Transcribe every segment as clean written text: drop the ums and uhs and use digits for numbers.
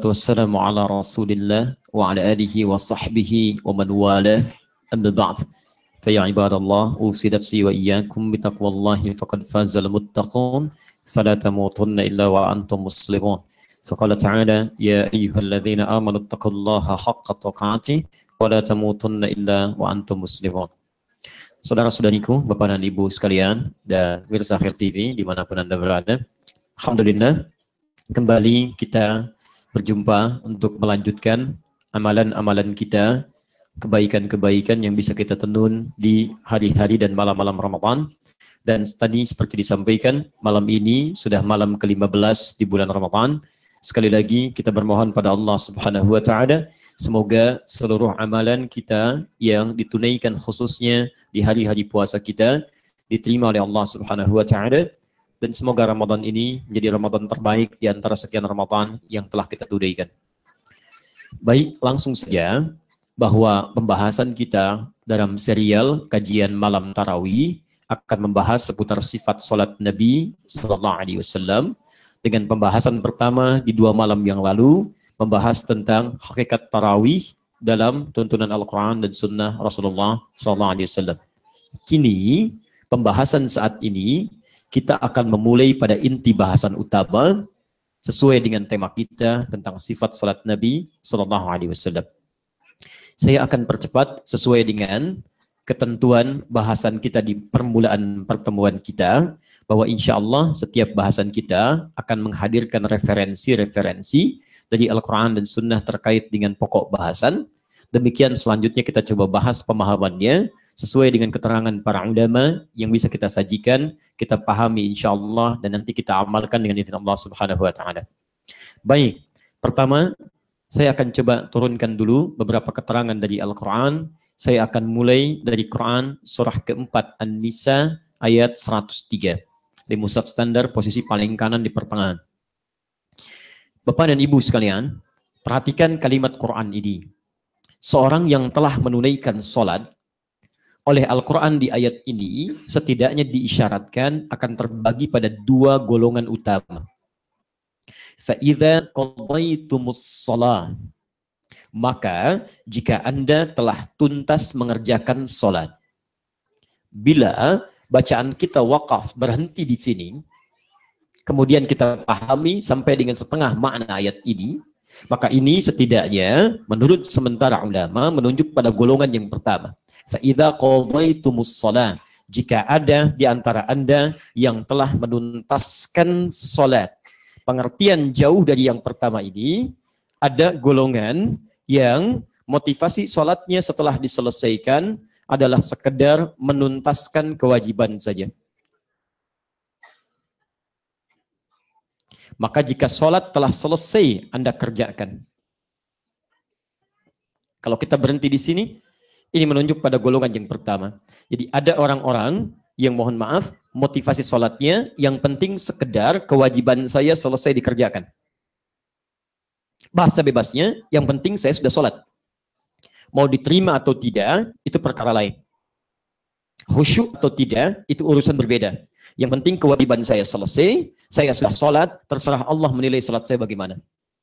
Wassalatu wassalamu ala rasulillah wa ala alihi wa sahbihi wa man walah amma ba'd. Faya ibadallah, usi nafsi wa iyyakum bitaqwallahi faqad fazal muttaqun fala tamutunna illa wa antum muslimun. Faqala ta'ala ya ayyuhalladzina amanu taqullaha haqqa tuqatih wa la tamutunna illa wa antum muslimun. Saudara-saudariku, Bapak dan Ibu sekalian dan pemirsa Akhir TV dimanapun Anda berada, alhamdulillah kembali kita berjumpa untuk melanjutkan amalan-amalan kita, kebaikan-kebaikan yang bisa kita tenun di hari-hari dan malam-malam Ramadan. Dan tadi seperti disampaikan, malam ini sudah malam ke-15 di bulan Ramadan. Sekali lagi kita bermohon pada Allah Subhanahu wa taala, semoga seluruh amalan kita yang ditunaikan khususnya di hari-hari puasa kita diterima oleh Allah Subhanahu wa taala. Dan semoga Ramadan ini menjadi Ramadan terbaik di antara sekian Ramadan yang telah kita tunaikan. Baik, langsung saja bahwa pembahasan kita dalam serial kajian malam tarawih akan membahas seputar sifat salat Nabi Sallallahu Alaihi Wasallam dengan pembahasan pertama di 2 malam yang lalu membahas tentang hakikat tarawih dalam tuntunan Al-Quran dan Sunnah Rasulullah Sallallahu Alaihi Wasallam. Kini pembahasan saat ini kita akan memulai pada inti bahasan utama sesuai dengan tema kita tentang sifat salat Nabi Sallallahu Alaihi Wasallam. Saya akan percepat sesuai dengan ketentuan bahasan kita di permulaan pertemuan kita, bahwa insya Allah setiap bahasan kita akan menghadirkan referensi-referensi dari Al-Quran dan Sunnah terkait dengan pokok bahasan. Demikian selanjutnya kita coba bahas pemahamannya sesuai dengan keterangan para ulama yang bisa kita sajikan, kita pahami insya Allah, dan nanti kita amalkan dengan izin Allah Subhanahu wa taala. Baik, pertama saya akan coba turunkan dulu beberapa keterangan dari Al-Quran. Saya akan mulai dari Quran surah keempat An-Nisa ayat 103. Di mushaf standar posisi paling kanan di pertengahan. Bapak dan Ibu sekalian, perhatikan kalimat Quran ini. Seorang yang telah menunaikan sholat, oleh Al-Quran di ayat ini setidaknya diisyaratkan akan terbagi pada 2 golongan utama. فَإِذَا قَضَيْتُمُ الصَّلَاةِ, maka jika Anda telah tuntas mengerjakan sholat. Bila bacaan kita wakaf berhenti di sini, kemudian kita pahami sampai dengan setengah makna ayat ini, maka ini setidaknya menurut sementara ulama menunjuk pada golongan yang pertama. فَإِذَا قَضَيْتُمُ الصَّلَاةِ, jika ada di antara Anda yang telah menuntaskan sholat. Pengertian jauh dari yang pertama ini, ada golongan yang motivasi sholatnya setelah diselesaikan adalah sekedar menuntaskan kewajiban saja. Maka jika sholat telah selesai, Anda kerjakan. Kalau kita berhenti di sini, ini menunjuk pada golongan yang pertama. Jadi ada orang-orang yang mohon maaf, motivasi sholatnya yang penting sekedar kewajiban saya selesai dikerjakan. Bahasa bebasnya, yang penting saya sudah sholat. Mau diterima atau tidak, itu perkara lain. Khusyuk atau tidak, itu urusan berbeda. Yang penting kewajiban saya selesai, saya sudah sholat, terserah Allah menilai sholat saya bagaimana.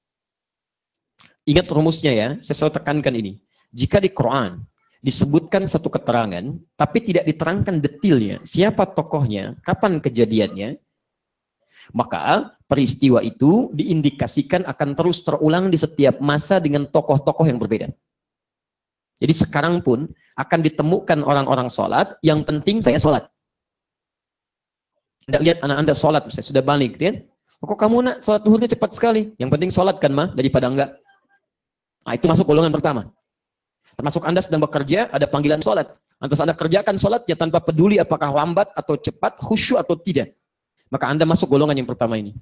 Ingat rumusnya ya, saya selalu tekankan ini. Jika di Quran disebutkan satu keterangan, tapi tidak diterangkan detailnya, siapa tokohnya, kapan kejadiannya, maka peristiwa itu diindikasikan akan terus terulang di setiap masa dengan tokoh-tokoh yang berbeda. Jadi sekarang pun akan ditemukan orang-orang sholat, yang penting saya sholat. Anda lihat anak Anda sholat, misalnya sudah balik, ya? Kok kamu nak sholat duhurnya cepat sekali? Yang penting sholat kan mah, daripada enggak. Nah itu masuk golongan pertama. Termasuk Anda sedang bekerja, ada panggilan sholat. Lantas Anda kerjakan sholatnya tanpa peduli apakah lambat atau cepat, khusyuk atau tidak. Maka Anda masuk golongan yang pertama ini.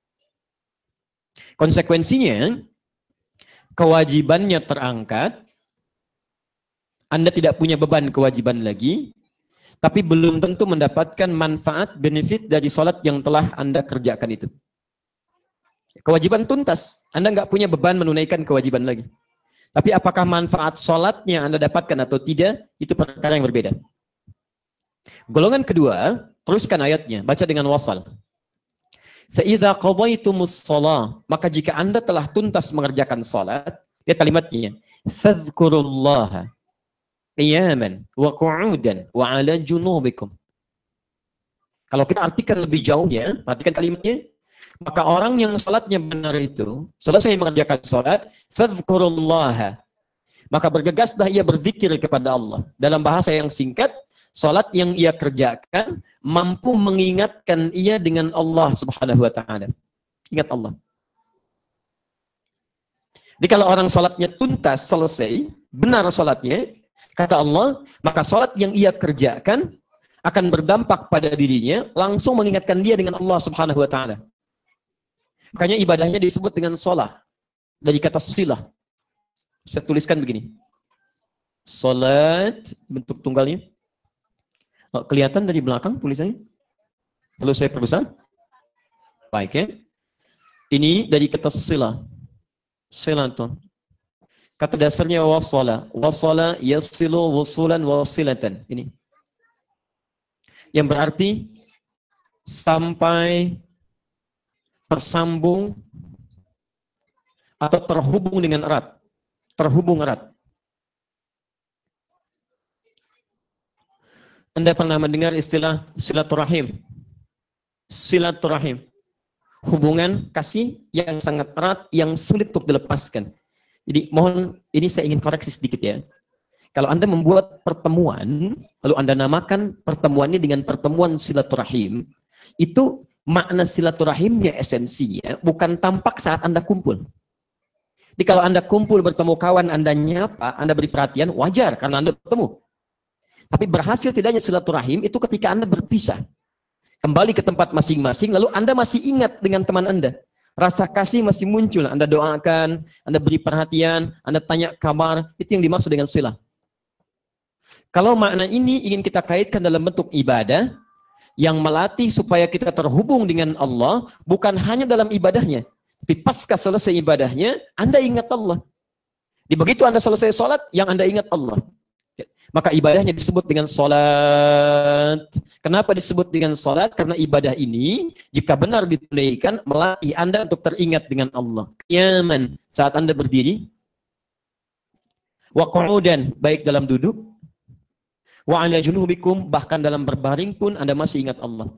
Konsekuensinya, kewajibannya terangkat, Anda tidak punya beban kewajiban lagi, tapi belum tentu mendapatkan manfaat, benefit dari sholat yang telah Anda kerjakan itu. Kewajiban tuntas, Anda nggak punya beban menunaikan kewajiban lagi. Tapi apakah manfaat sholatnya Anda dapatkan atau tidak, itu perkara yang berbeda. Golongan kedua, teruskan ayatnya, baca dengan wasal. Fa idza qadaytumus shalah, maka jika Anda telah tuntas mengerjakan salat, lihat kalimatnya, fadhkurullaha qiyaman wa qu'udan wa 'ala junubikum. Kalau kita artikan lebih jauhnya, perhatikan kalimatnya, maka orang yang salatnya benar itu, selesai mengerjakan salat, fadhkurullaha, maka bergegaslah ia berzikir kepada Allah. Dalam bahasa yang singkat, salat yang ia kerjakan mampu mengingatkan ia dengan Allah Subhanahu wa taala. Ingat Allah. Jadi kalau orang salatnya tuntas, selesai, benar salatnya, kata Allah, maka salat yang ia kerjakan akan berdampak pada dirinya, langsung mengingatkan dia dengan Allah Subhanahu wa taala. Makanya ibadahnya disebut dengan shalah, dari kata silah. Saya tuliskan begini. Salat bentuk tunggalnya. Oh, kelihatan dari belakang tulisannya? Perlu saya perbesar? Baik ya. Ini dari kata silah. Silatun. Kata dasarnya wasala. Wasala yasilu wusulan wasilatan. Ini. Yang berarti sampai tersambung atau terhubung dengan erat. Terhubung erat. Anda pernah mendengar istilah silaturahim? Silaturahim. Hubungan kasih yang sangat erat, yang sulit untuk dilepaskan. Jadi mohon, ini saya ingin koreksi sedikit ya. Kalau Anda membuat pertemuan, lalu Anda namakan pertemuannya dengan pertemuan silaturahim, itu makna silaturahimnya esensinya bukan tampak saat Anda kumpul. Jadi kalau Anda kumpul bertemu kawan, Anda nyapa, Anda beri perhatian, wajar karena Anda bertemu. Tapi berhasil tidaknya silaturahim itu ketika Anda berpisah. Kembali ke tempat masing-masing, lalu Anda masih ingat dengan teman Anda. Rasa kasih masih muncul, Anda doakan, Anda beri perhatian, Anda tanya kabar, itu yang dimaksud dengan silah. Kalau makna ini ingin kita kaitkan dalam bentuk ibadah, yang melatih supaya kita terhubung dengan Allah, bukan hanya dalam ibadahnya, tapi pasca selesai ibadahnya, Anda ingat Allah. Di begitu Anda selesai sholat, yang Anda ingat Allah. Maka ibadahnya disebut dengan sholat. Kenapa disebut dengan sholat? Karena ibadah ini, jika benar ditunaikan, melatih Anda untuk teringat dengan Allah. Qiyaman, saat Anda berdiri. Wa qu'udan, baik dalam duduk. Wa 'ala junubikum, bahkan dalam berbaring pun Anda masih ingat Allah.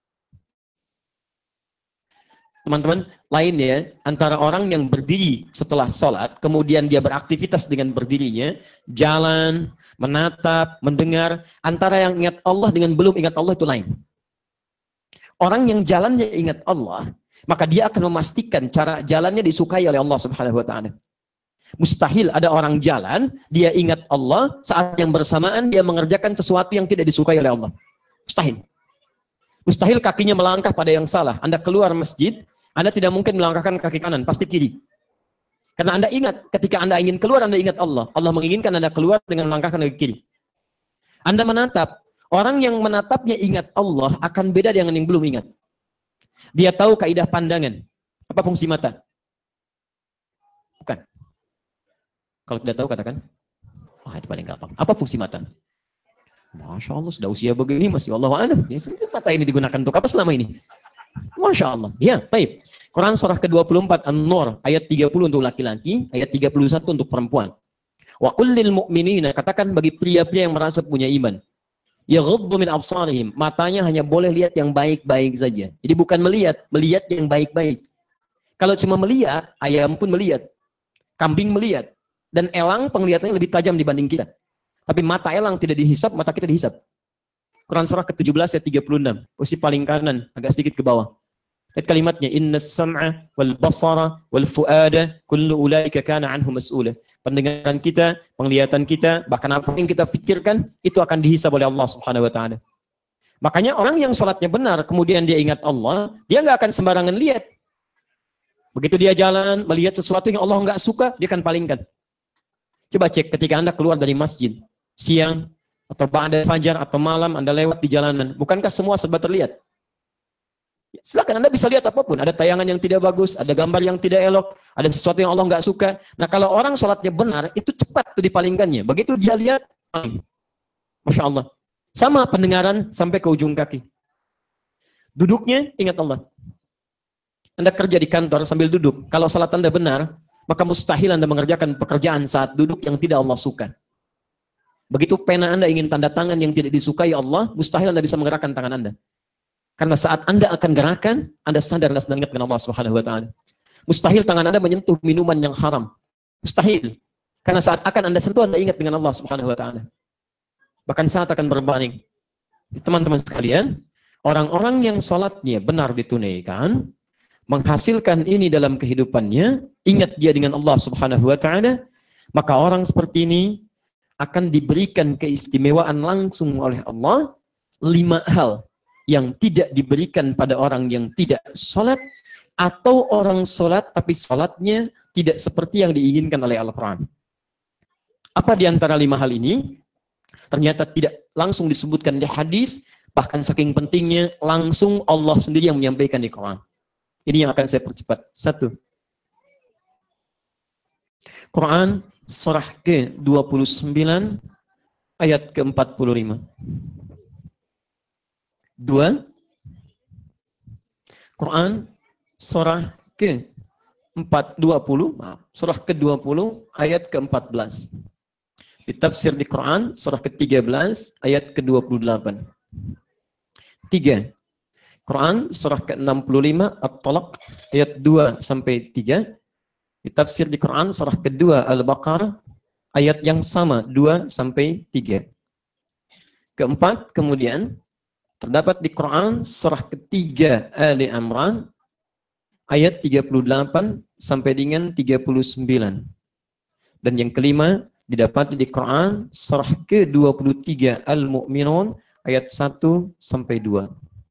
Teman-teman, lain ya, antara orang yang berdiri setelah sholat, kemudian dia beraktivitas dengan berdirinya, jalan, menatap, mendengar, antara yang ingat Allah dengan belum ingat Allah itu lain. Orang yang jalannya ingat Allah, maka dia akan memastikan cara jalannya disukai oleh Allah Subhanahu wa taala. Mustahil ada orang jalan, dia ingat Allah, saat yang bersamaan dia mengerjakan sesuatu yang tidak disukai oleh Allah. Mustahil. Mustahil kakinya melangkah pada yang salah. Anda keluar masjid, Anda tidak mungkin melangkahkan kaki kanan, pasti kiri. Karena Anda ingat, ketika Anda ingin keluar, Anda ingat Allah. Allah menginginkan Anda keluar dengan melangkahkan kaki kiri. Anda menatap, orang yang menatapnya ingat Allah akan beda dengan yang belum ingat. Dia tahu kaidah pandangan. Apa fungsi mata? Bukan. Kalau tidak tahu katakan, wah itu paling gampang. Apa fungsi mata? Masya Allah, sudah usia begini masih Allah wa'alam. Mata ini digunakan untuk apa selama ini? Masya Allah. Ya, baik. Quran surah ke-24 An-Nur ayat 30 untuk laki-laki, ayat 31 untuk perempuan. Wa qul lil mu'minina, katakan bagi pria-pria yang merasa punya iman. Yaghuddu min absarihim, matanya hanya boleh lihat yang baik-baik saja. Jadi bukan melihat yang baik-baik. Kalau cuma melihat, ayam pun melihat. Kambing melihat. Dan elang penglihatannya lebih tajam dibanding kita. Tapi mata elang tidak dihisap, mata kita dihisap. Quran surah ke-17 ayat 36. Posisi paling kanan, agak sedikit ke bawah. Lihat kalimatnya, innas sam'a wal basara wal fuada kullu ulaika kana anhu mas'ula. Pendengaran kita, penglihatan kita, bahkan apa yang kita fikirkan itu akan dihisab oleh Allah Subhanahu wa taala. Makanya orang yang salatnya benar kemudian dia ingat Allah, dia nggak akan sembarangan lihat. Begitu dia jalan melihat sesuatu yang Allah nggak suka, dia akan palingkan. Coba cek ketika Anda keluar dari masjid siang atau ba'da fajar atau malam Anda lewat di jalanan, bukankah semua serba terlihat? Silakan Anda bisa lihat apapun, ada tayangan yang tidak bagus, ada gambar yang tidak elok, ada sesuatu yang Allah nggak suka. Nah kalau orang sholatnya benar, itu cepat tuh dipalingkannya. Begitu dia lihat, Masya Allah. Sama pendengaran sampai ke ujung kaki. Duduknya ingat Allah. Anda kerja di kantor sambil duduk. Kalau salat Anda benar, maka mustahil Anda mengerjakan pekerjaan saat duduk yang tidak Allah suka. Begitu pena Anda ingin tanda tangan yang tidak disukai Allah, mustahil Anda bisa menggerakkan tangan Anda. Karena saat Anda akan gerakan, Anda sadar Anda sedang ingat dengan Allah Subhanahu wa taala. Mustahil tangan Anda menyentuh minuman yang haram. Mustahil. Karena saat akan Anda sentuh, Anda ingat dengan Allah Subhanahu wa taala. Bahkan saat akan berbaring. Teman-teman sekalian, orang-orang yang salatnya benar ditunaikan, menghasilkan ini dalam kehidupannya, ingat dia dengan Allah Subhanahu wa taala, maka orang seperti ini akan diberikan keistimewaan langsung oleh Allah 5 hal yang tidak diberikan pada orang yang tidak salat, atau orang salat tapi salatnya tidak seperti yang diinginkan oleh Al-Quran. Apa di antara 5 hal ini? Ternyata tidak langsung disebutkan di hadis, bahkan saking pentingnya langsung Allah sendiri yang menyampaikan di Quran. Ini yang akan saya percepat. 1. Quran surah ke-29 ayat ke-45. 2. Quran surah surah ke-20 ayat ke-14. Ditafsir di Quran surah ke-13 ayat ke-28. 3. Quran surah ke-65 At-Talaq ayat 2 sampai 3. Ditafsir di Quran surah kedua Al-Baqarah ayat yang sama 2 sampai 3. Keempat, kemudian terdapat di Quran surah ketiga Ali Imran ayat 38 sampai dengan 39. Dan yang kelima didapat di Quran surah ke-23 Al-Mu'minun ayat 1 sampai 2.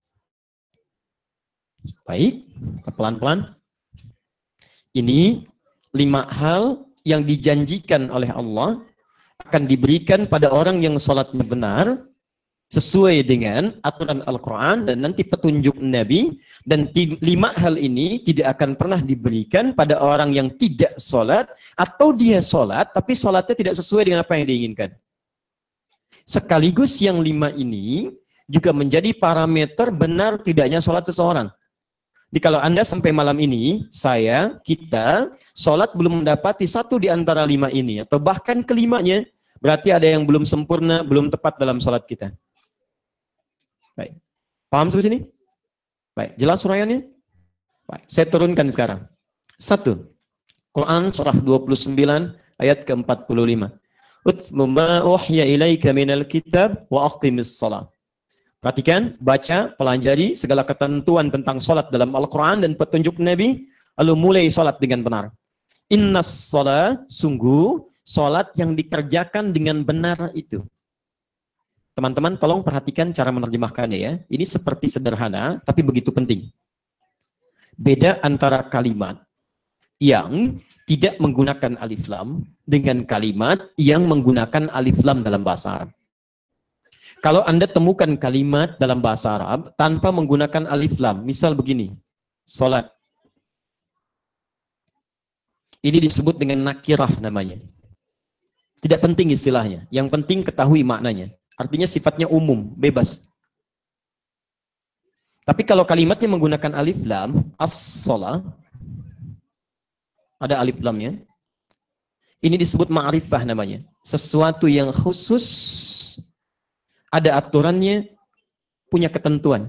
Baik, pelan-pelan. Ini 5 hal yang dijanjikan oleh Allah akan diberikan pada orang yang salatnya benar sesuai dengan aturan Al-Quran dan nanti petunjuk Nabi, dan 5 hal ini tidak akan pernah diberikan pada orang yang tidak salat atau dia salat tapi salatnya tidak sesuai dengan apa yang diinginkan. Sekaligus yang 5 ini juga menjadi parameter benar tidaknya salat seseorang. Jadi kalau Anda sampai malam ini, kita sholat belum mendapati 1 di antara 5 ini, atau bahkan kelimanya, berarti ada yang belum sempurna, belum tepat dalam sholat kita. Baik. Paham sampai sini? Baik. Jelas uraiannya? Baik. Saya turunkan sekarang. 1. Quran surah 29 ayat ke-45. Utlu ma uhya ilaika minal kitab wa aqimis salat. Perhatikan, baca, pelajari segala ketentuan tentang sholat dalam Al-Quran dan petunjuk Nabi, lalu mulai sholat dengan benar. Innas sholat, sungguh, sholat yang dikerjakan dengan benar itu. Teman-teman, tolong perhatikan cara menerjemahkannya ya. Ini seperti sederhana, tapi begitu penting. Beda antara kalimat yang tidak menggunakan alif lam dengan kalimat yang menggunakan alif lam dalam bahasa Arab. Kalau Anda temukan kalimat dalam bahasa Arab tanpa menggunakan alif lam, misal begini, sholat. Ini disebut dengan nakirah namanya. Tidak penting istilahnya, yang penting ketahui maknanya. Artinya sifatnya umum, bebas. Tapi kalau kalimatnya menggunakan alif lam, as-sholah, ada alif lamnya, ini disebut ma'rifah namanya. Sesuatu yang khusus, ada aturannya, punya ketentuan.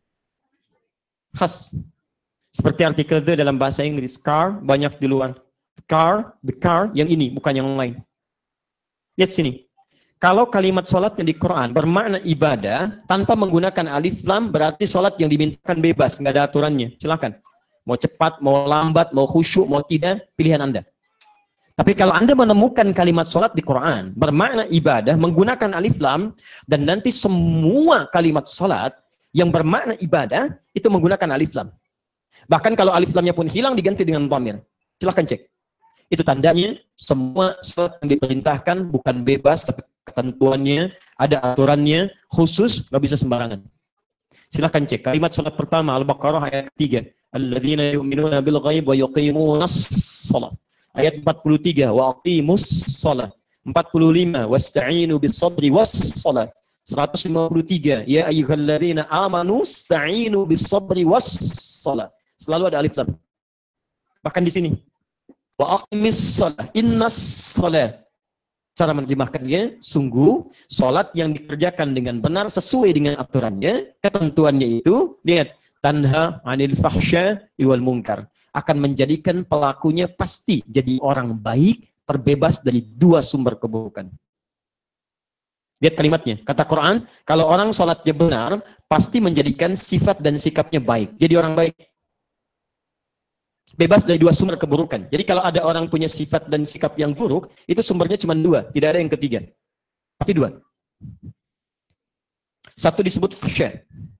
Khas. Seperti artikel the dalam bahasa Inggris. Car, banyak di luar. Car, the car, yang ini, bukan yang lain. Lihat sini. Kalau kalimat sholat yang di Quran bermakna ibadah, tanpa menggunakan alif lam, berarti sholat yang dimintakan bebas, nggak ada aturannya. Silakan. Mau cepat, mau lambat, mau khusyuk, mau tidak, pilihan Anda. Tapi kalau Anda menemukan kalimat sholat di Quran bermakna ibadah menggunakan alif lam, dan nanti semua kalimat sholat yang bermakna ibadah itu menggunakan alif lam. Bahkan kalau alif lamnya pun hilang diganti dengan dhamir. Silahkan cek. Itu tandanya semua sholat yang diperintahkan bukan bebas, tapi ketentuannya, ada aturannya, khusus, nggak bisa sembarangan. Silahkan cek. Kalimat sholat pertama Al-Baqarah ayat 3. Alladzina yu'minuna bil ghaib wa yuqimunas shalah. Ayat 43, wa aqimus shalah. 45, wasta'inu bis sabri was shalah. 153, ya ayyuhalladzina amanu ista'inu bis sabri was shalah. Selalu ada alif lam. Bahkan di sini. Wa aqimis shalah, innas shalah. Cara menerjemahkannya, sungguh salat yang dikerjakan dengan benar sesuai dengan aturannya, ketentuannya itu, lihat, tanha 'anil fahsya wal munkar, akan menjadikan pelakunya pasti jadi orang baik, terbebas dari dua sumber keburukan. Lihat kalimatnya, kata Quran, kalau orang salatnya benar, pasti menjadikan sifat dan sikapnya baik, jadi orang baik. Bebas dari dua sumber keburukan. Jadi kalau ada orang punya sifat dan sikap yang buruk, itu sumbernya cuma dua, tidak ada yang ketiga. Pasti dua. Satu disebut fahsya.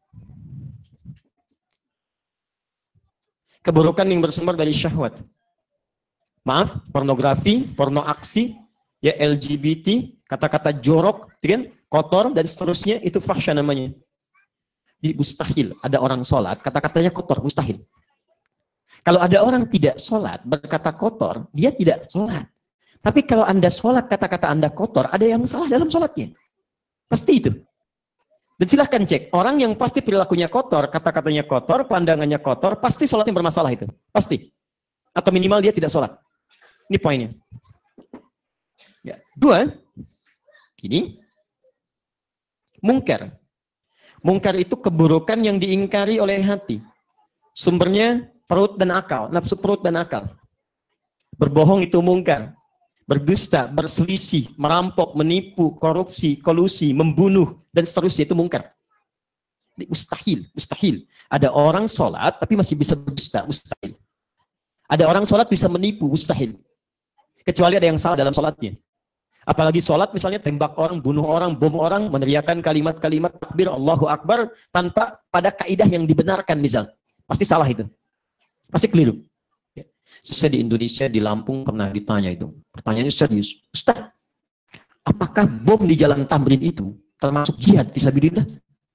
Keburukan yang bersumber dari syahwat. Maaf, pornografi, porno aksi, ya LGBT, kata-kata jorok, kan, kotor dan seterusnya, itu fahsya namanya. Jadi mustahil ada orang sholat, kata-katanya kotor, mustahil. Kalau ada orang tidak sholat, berkata kotor, dia tidak sholat. Tapi kalau Anda sholat, kata-kata Anda kotor, ada yang salah dalam sholatnya. Pasti itu. Dan silahkan cek, orang yang pasti perilakunya kotor, kata-katanya kotor, pandangannya kotor, pasti sholatnya bermasalah itu. Pasti. Atau minimal dia tidak sholat. Ini poinnya. Ya. Dua, ini, mungkar. Mungkar itu keburukan yang diingkari oleh hati. Sumbernya perut dan akal, nafsu perut dan akal. Berbohong itu mungkar. Berdusta, berselisih, merampok, menipu, korupsi, kolusi, membunuh, dan seterusnya itu mungkar. Mustahil, mustahil. Ada orang sholat tapi masih bisa berdusta, mustahil. Ada orang sholat bisa menipu, mustahil. Kecuali ada yang salah dalam sholatnya. Apalagi sholat misalnya tembak orang, bunuh orang, bom orang, meneriakan kalimat-kalimat takbir Allahu Akbar tanpa pada kaidah yang dibenarkan misal. Pasti salah itu. Pasti keliru. Saya di Indonesia, di Lampung pernah ditanya itu. Pertanyaannya serius. Ustaz, apakah bom di Jalan Tamrin itu termasuk jihad fisabilillah?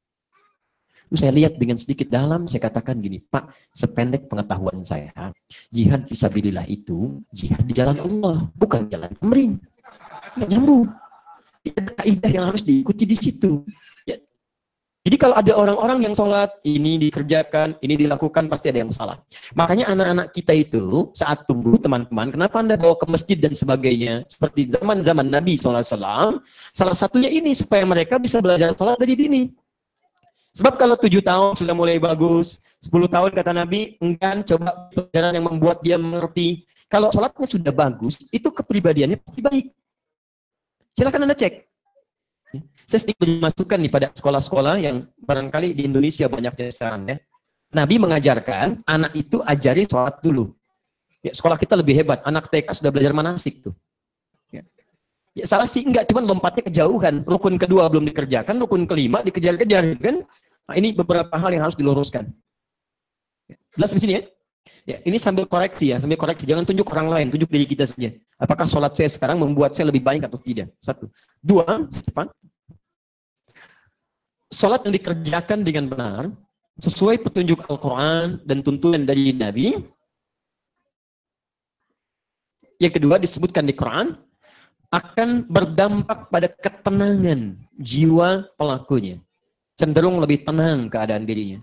Saya lihat dengan sedikit dalam, saya katakan gini, Pak, sependek pengetahuan saya, jihad fisabilillah itu jihad di jalan Allah, bukan jalan Tamrin. Nggak nyambung. Ada kaidah yang harus diikuti di situ. Ya. Jadi kalau ada orang-orang yang sholat, ini dikerjakan, ini dilakukan, pasti ada yang salah. Makanya anak-anak kita itu saat tumbuh, teman-teman, kenapa Anda bawa ke masjid dan sebagainya? Seperti zaman-zaman Nabi SAW, salah satunya ini, supaya mereka bisa belajar sholat dari dini. Sebab kalau 7 tahun sudah mulai bagus, 10 tahun kata Nabi, enggan coba pelajaran yang membuat dia mengerti. Kalau sholatnya sudah bagus, itu kepribadiannya pasti baik. Silakan Anda cek. Saya sedikit dimasukkan nih pada sekolah-sekolah yang barangkali di Indonesia banyaknya sekarang ya. Nabi mengajarkan anak itu ajari sholat dulu. Ya, sekolah kita lebih hebat. Anak TK sudah belajar manasik tuh. Ya salah sih enggak, cuman lompatnya kejauhan. Rukun kedua belum dikerjakan, rukun kelima dikejar-kejar kan. Nah, ini beberapa hal yang harus diluruskan. Jelas di sini ya? Ya, ini sambil koreksi ya, sambil koreksi. Jangan tunjuk orang lain, tunjuk diri kita saja. Apakah sholat saya sekarang membuat saya lebih baik atau tidak? Satu. Dua, sholat yang dikerjakan dengan benar, sesuai petunjuk Al-Quran dan tuntunan dari Nabi. Yang kedua disebutkan di Quran, akan berdampak pada ketenangan jiwa pelakunya. Cenderung lebih tenang keadaan dirinya.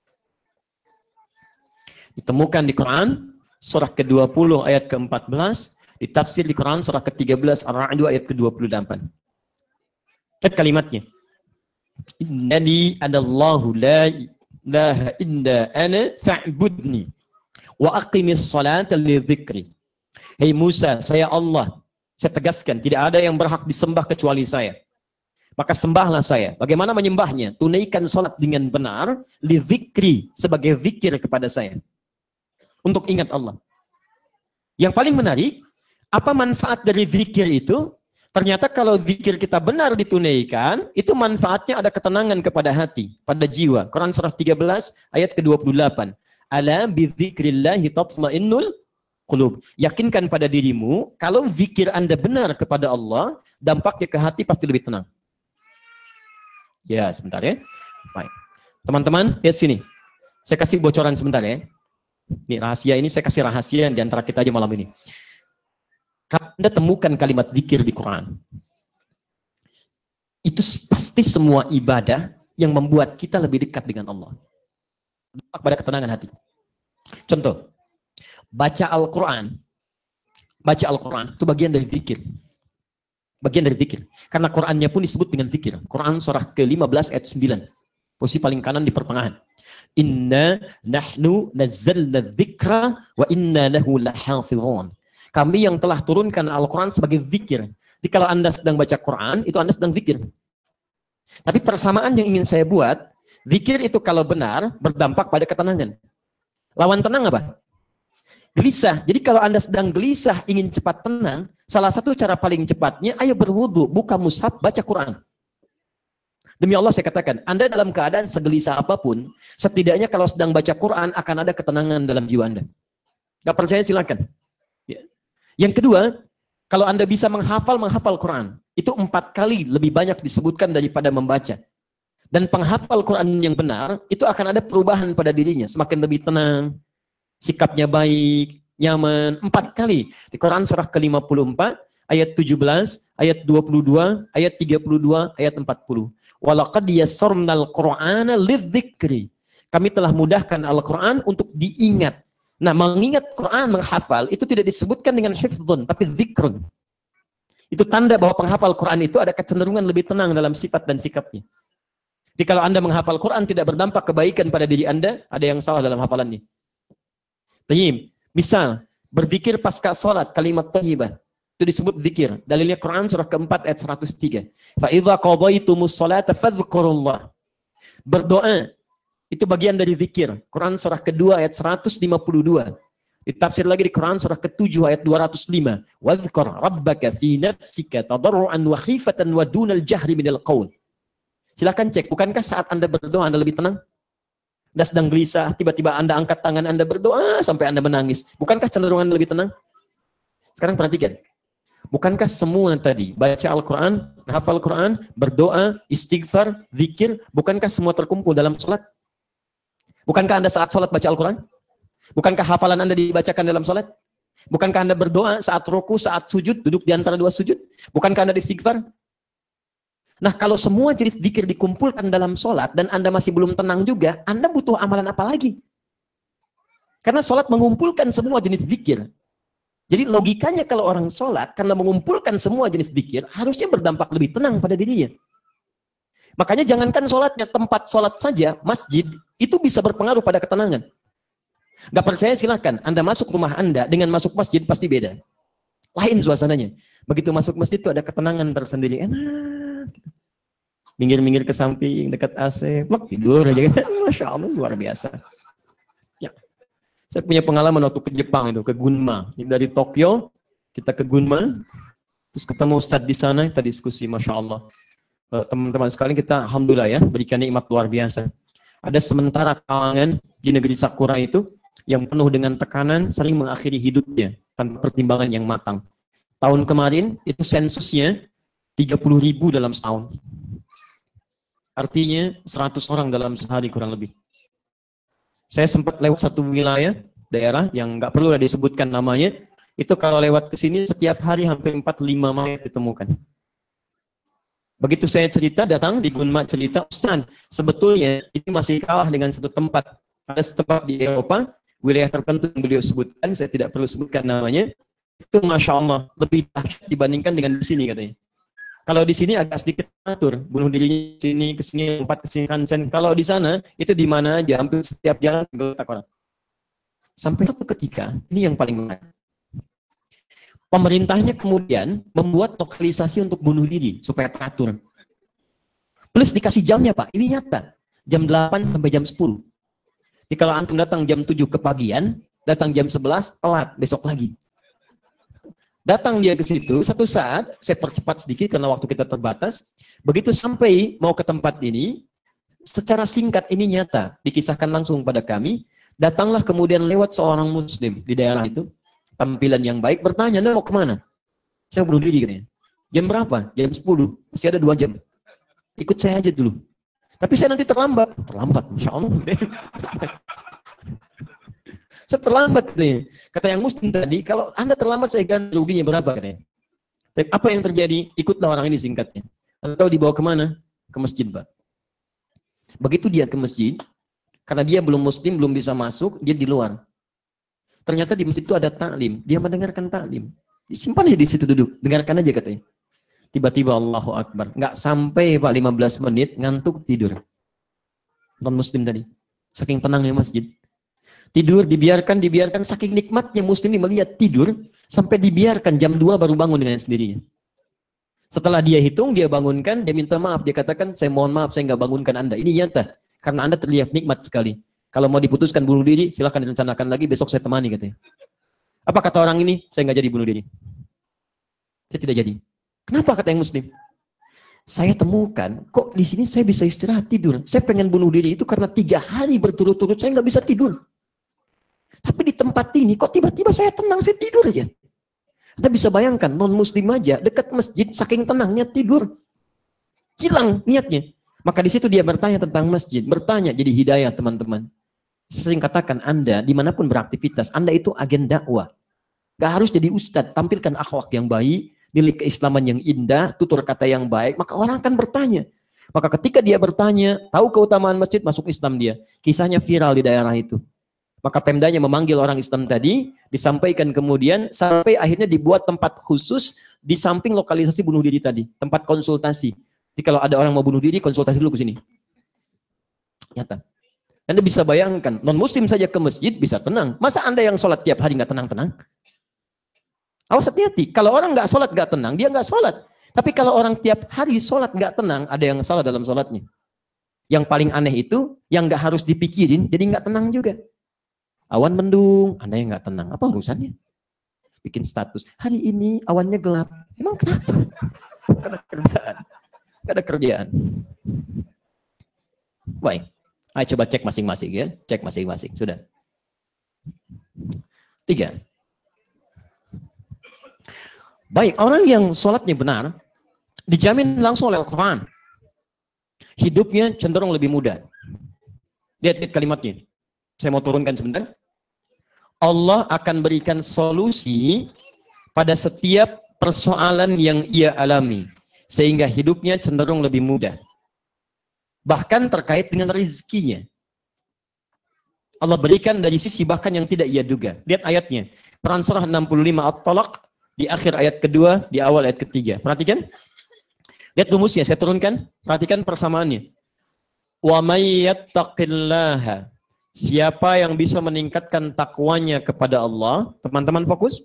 Ditemukan di Quran, surah ke-20 ayat ke-14, ditafsir di Quran surah ke-13 Ar-Ra'd ayat ke-28. Lihat kalimatnya. Innani anallahu la ilaha illa ana fa'budni wa aqimis salata li dzikri. Hei Musa, saya Allah. Saya tegaskan, tidak ada yang berhak disembah kecuali saya. Maka sembahlah saya. Bagaimana menyembahnya? Tunaikan salat dengan benar, li dzikri, sebagai zikir kepada saya. Untuk ingat Allah. Yang paling menarik, apa manfaat dari zikir itu? Ternyata kalau zikir kita benar ditunaikan, itu manfaatnya ada ketenangan kepada hati, pada jiwa. Quran surah 13 ayat ke-28. Ala bidzikrillahi tatmainnul qulub. Yakinkan pada dirimu, kalau zikir Anda benar kepada Allah, dampaknya ke hati pasti lebih tenang. Ya, sebentar ya. Baik. Teman-teman, lihat sini. Saya kasih bocoran sebentar ya. Ini rahasia, ini saya kasih rahasia di antara kita aja malam ini. Anda temukan kalimat zikir di Quran. Itu pasti semua ibadah yang membuat kita lebih dekat dengan Allah. Pada ketenangan hati. Contoh, baca Al-Quran. Baca Al-Quran itu bagian dari zikir. Bagian dari zikir. Karena Qurannya pun disebut dengan zikir. Quran surah ke-15 ayat 9. Posisi paling kanan di pertengahan. Inna nahnu nazzalna dzikra wa inna lahu lahafizun. Kami yang telah turunkan Al-Quran sebagai zikir. Jadi kalau Anda sedang baca Quran, itu Anda sedang zikir. Tapi persamaan yang ingin saya buat, zikir itu kalau benar, berdampak pada ketenangan. Lawan tenang apa? Gelisah. Jadi kalau Anda sedang gelisah, ingin cepat tenang, salah satu cara paling cepatnya, ayo berwudu, buka mushaf, baca Quran. Demi Allah saya katakan, Anda dalam keadaan segelisah apapun, setidaknya kalau sedang baca Quran, akan ada ketenangan dalam jiwa Anda. Gak percaya silakan. Ya. Yang kedua, kalau Anda bisa menghafal Quran, itu 4 kali lebih banyak disebutkan daripada membaca. Dan penghafal Quran yang benar, itu akan ada perubahan pada dirinya. Semakin lebih tenang, sikapnya baik, nyaman. 4 kali. Di Quran surah ke-54, ayat 17, ayat 22, ayat 32, ayat 40. Walaqad yassarnal Qur'ana lidzikri. Kami telah mudahkan Al-Quran untuk diingat. Nah, mengingat Quran, menghafal, itu tidak disebutkan dengan hifdzun, tapi zikrun. Itu tanda bahwa penghafal Quran itu ada kecenderungan lebih tenang dalam sifat dan sikapnya. Jadi kalau Anda menghafal Quran tidak berdampak kebaikan pada diri Anda, ada yang salah dalam hafalannya. Tayyib. Misal, berzikir pasca sholat, kalimat thayyibah. Itu disebut zikir. Dalilnya Quran surah keempat ayat 103. Fa'idha qadaytumus sholata fadhkurullah. Berdoa. Itu bagian dari zikir. Quran surah kedua ayat 152. Ditafsir lagi di Quran surah ke-7 ayat 205. Wadhkur rabbaka fi nafsika tadarruan wa khifatan wa dunal jahri minal qaul. Silakan cek. Bukankah saat Anda berdoa Anda lebih tenang? Anda sedang gelisah, tiba-tiba Anda angkat tangan Anda berdoa sampai Anda menangis. Bukankah cenderungan lebih tenang? Sekarang perhatikan. Bukankah semua tadi, baca Al-Quran, hafal Quran, berdoa, istighfar, zikir, bukankah semua terkumpul dalam sholat? Bukankah Anda saat sholat baca Al-Quran? Bukankah hafalan Anda dibacakan dalam sholat? Bukankah Anda berdoa saat ruku, saat sujud, duduk di antara 2 sujud? Bukankah Anda istighfar? Nah, kalau semua jenis zikir dikumpulkan dalam sholat dan Anda masih belum tenang juga, Anda butuh amalan apa lagi? Karena sholat mengumpulkan semua jenis zikir. Jadi logikanya kalau orang sholat, karena mengumpulkan semua jenis zikir, harusnya berdampak lebih tenang pada dirinya. Makanya jangankan sholatnya, tempat sholat saja, masjid, itu bisa berpengaruh pada ketenangan. Gak percaya silahkan, Anda masuk rumah Anda, dengan masuk masjid pasti beda. Lain suasananya. Begitu masuk masjid itu ada ketenangan tersendiri. Enak. Minggir-minggir ke samping, dekat AC, tidur aja. Masya Allah, luar biasa. Ya. Saya punya pengalaman waktu ke Jepang itu, ke Gunma. Dari Tokyo, kita ke Gunma, terus ketemu Ustadz di sana, kita diskusi, Masya Allah. Teman-teman sekalian kita, Alhamdulillah ya, berikan nikmat luar biasa. Ada sementara kalangan di negeri Sakura itu, yang penuh dengan tekanan, sering mengakhiri hidupnya, tanpa pertimbangan yang matang. Tahun kemarin, itu sensusnya 30.000 dalam setahun. Artinya 100 orang dalam sehari kurang lebih. Saya sempat lewat satu wilayah, daerah yang nggak perlu disebutkan namanya, itu kalau lewat ke sini setiap hari hampir 4-5 mayat ditemukan. Begitu saya cerita, datang di Gunma cerita, Ustaz, sebetulnya ini masih kalah dengan satu tempat. Ada tempat di Eropa, wilayah tertentu yang beliau sebutkan, saya tidak perlu sebutkan namanya, itu Masya Allah, lebih dahsyat dibandingkan dengan di sini katanya. Kalau di sini agak sedikit atur, bunuh dirinya sini ke sini, lompat ke sini kansen. Kalau di sana itu di mana aja, hampir setiap jalan geletak orang. Sampai satu ketika, ini yang paling menarik. Pemerintahnya kemudian membuat lokalisasi untuk bunuh diri supaya teratur. Plus dikasih jamnya Pak, ini nyata. Jam 8 sampai jam 10. Jadi kalau antum datang jam 7 kepagian, datang jam 11, telat besok lagi. Datang dia ke situ, satu saat, saya percepat sedikit karena waktu kita terbatas, begitu sampai mau ke tempat ini, secara singkat ini nyata, dikisahkan langsung pada kami, datanglah kemudian lewat seorang muslim di daerah itu, tampilan yang baik, bertanya, Anda mau kemana? Saya bunuh diri katanya. Jam berapa? Jam 10, masih ada 2 jam. Ikut saya aja dulu. Tapi saya nanti terlambat. Terlambat, Masya Allah. Saya terlambat nih. Kata yang muslim tadi, kalau Anda terlambat saya ganti ruginya berapa katanya. Tapi apa yang terjadi? Ikutlah orang ini singkatnya. Anda tahu dibawa kemana? Ke masjid, Pak. Begitu dia ke masjid, karena dia belum muslim, belum bisa masuk, dia di luar. Ternyata di masjid itu ada taklim. Dia mendengarkan taklim. Disimpan aja di situ duduk. Dengarkan aja katanya. Tiba-tiba Allahu Akbar. Nggak sampai Pak 15 menit ngantuk tidur. Non muslim tadi. Saking tenangnya masjid. Tidur dibiarkan saking nikmatnya muslim ini melihat tidur sampai dibiarkan jam 2 baru bangun dengan sendirinya. Setelah dia hitung, dia bangunkan, dia minta maaf, dia katakan, saya mohon maaf, saya nggak bangunkan Anda. Ini nyata, karena Anda terlihat nikmat sekali. Kalau mau diputuskan bunuh diri, silahkan direncanakan lagi, besok saya temani katanya. Apa kata orang ini? Saya nggak jadi bunuh diri. Saya tidak jadi. Kenapa kata yang muslim? Saya temukan, kok di sini saya bisa istirahat tidur. Saya pengen bunuh diri itu karena 3 hari berturut-turut saya nggak bisa tidur. Tapi di tempat ini kok tiba-tiba saya tenang, saya tidur aja. Anda bisa bayangkan, non-muslim aja dekat masjid saking tenangnya tidur. Hilang niatnya. Maka di situ dia bertanya tentang masjid. Bertanya jadi hidayah teman-teman. Sering katakan Anda dimanapun beraktivitas, Anda itu agen dakwah. Gak harus jadi ustadz, tampilkan akhlak yang baik, nilai keislaman yang indah, tutur kata yang baik, maka orang akan bertanya. Maka ketika dia bertanya, tahu keutamaan masjid, masuk Islam dia. Kisahnya viral di daerah itu. Maka Pemdanya memanggil orang Islam tadi, disampaikan kemudian, sampai akhirnya dibuat tempat khusus di samping lokalisasi bunuh diri tadi. Tempat konsultasi. Jadi kalau ada orang mau bunuh diri, konsultasi dulu ke sini. Nyata. Anda bisa bayangkan, non-muslim saja ke masjid bisa tenang. Masa Anda yang sholat tiap hari nggak tenang-tenang? Awas hati-hati. Kalau orang nggak sholat nggak tenang, dia nggak sholat. Tapi kalau orang tiap hari sholat nggak tenang, ada yang salah dalam sholatnya. Yang paling aneh itu, yang nggak harus dipikirin, jadi nggak tenang juga. Awan mendung, Anda yang nggak tenang. Apa urusannya? Bikin status. Hari ini awannya gelap. Emang kenapa? Gak ada kerjaan. Gak ada kerjaan. Baik. Ayo coba cek masing-masing ya. Cek masing-masing. Sudah. 3. Baik, orang yang sholatnya benar, dijamin langsung oleh Al-Quran. Hidupnya cenderung lebih mudah. Lihat kalimatnya. Saya mau turunkan sebentar. Allah akan berikan solusi pada setiap persoalan yang ia alami. Sehingga hidupnya cenderung lebih mudah. Bahkan terkait dengan rezekinya. Allah berikan dari sisi bahkan yang tidak ia duga. Lihat ayatnya. Quran surah 65 At-Talaq. Di akhir ayat kedua, di awal ayat ketiga. Perhatikan. Lihat rumusnya, saya turunkan. Perhatikan persamaannya. Wa may yattaqillaha. Siapa yang bisa meningkatkan takwanya kepada Allah, teman-teman fokus.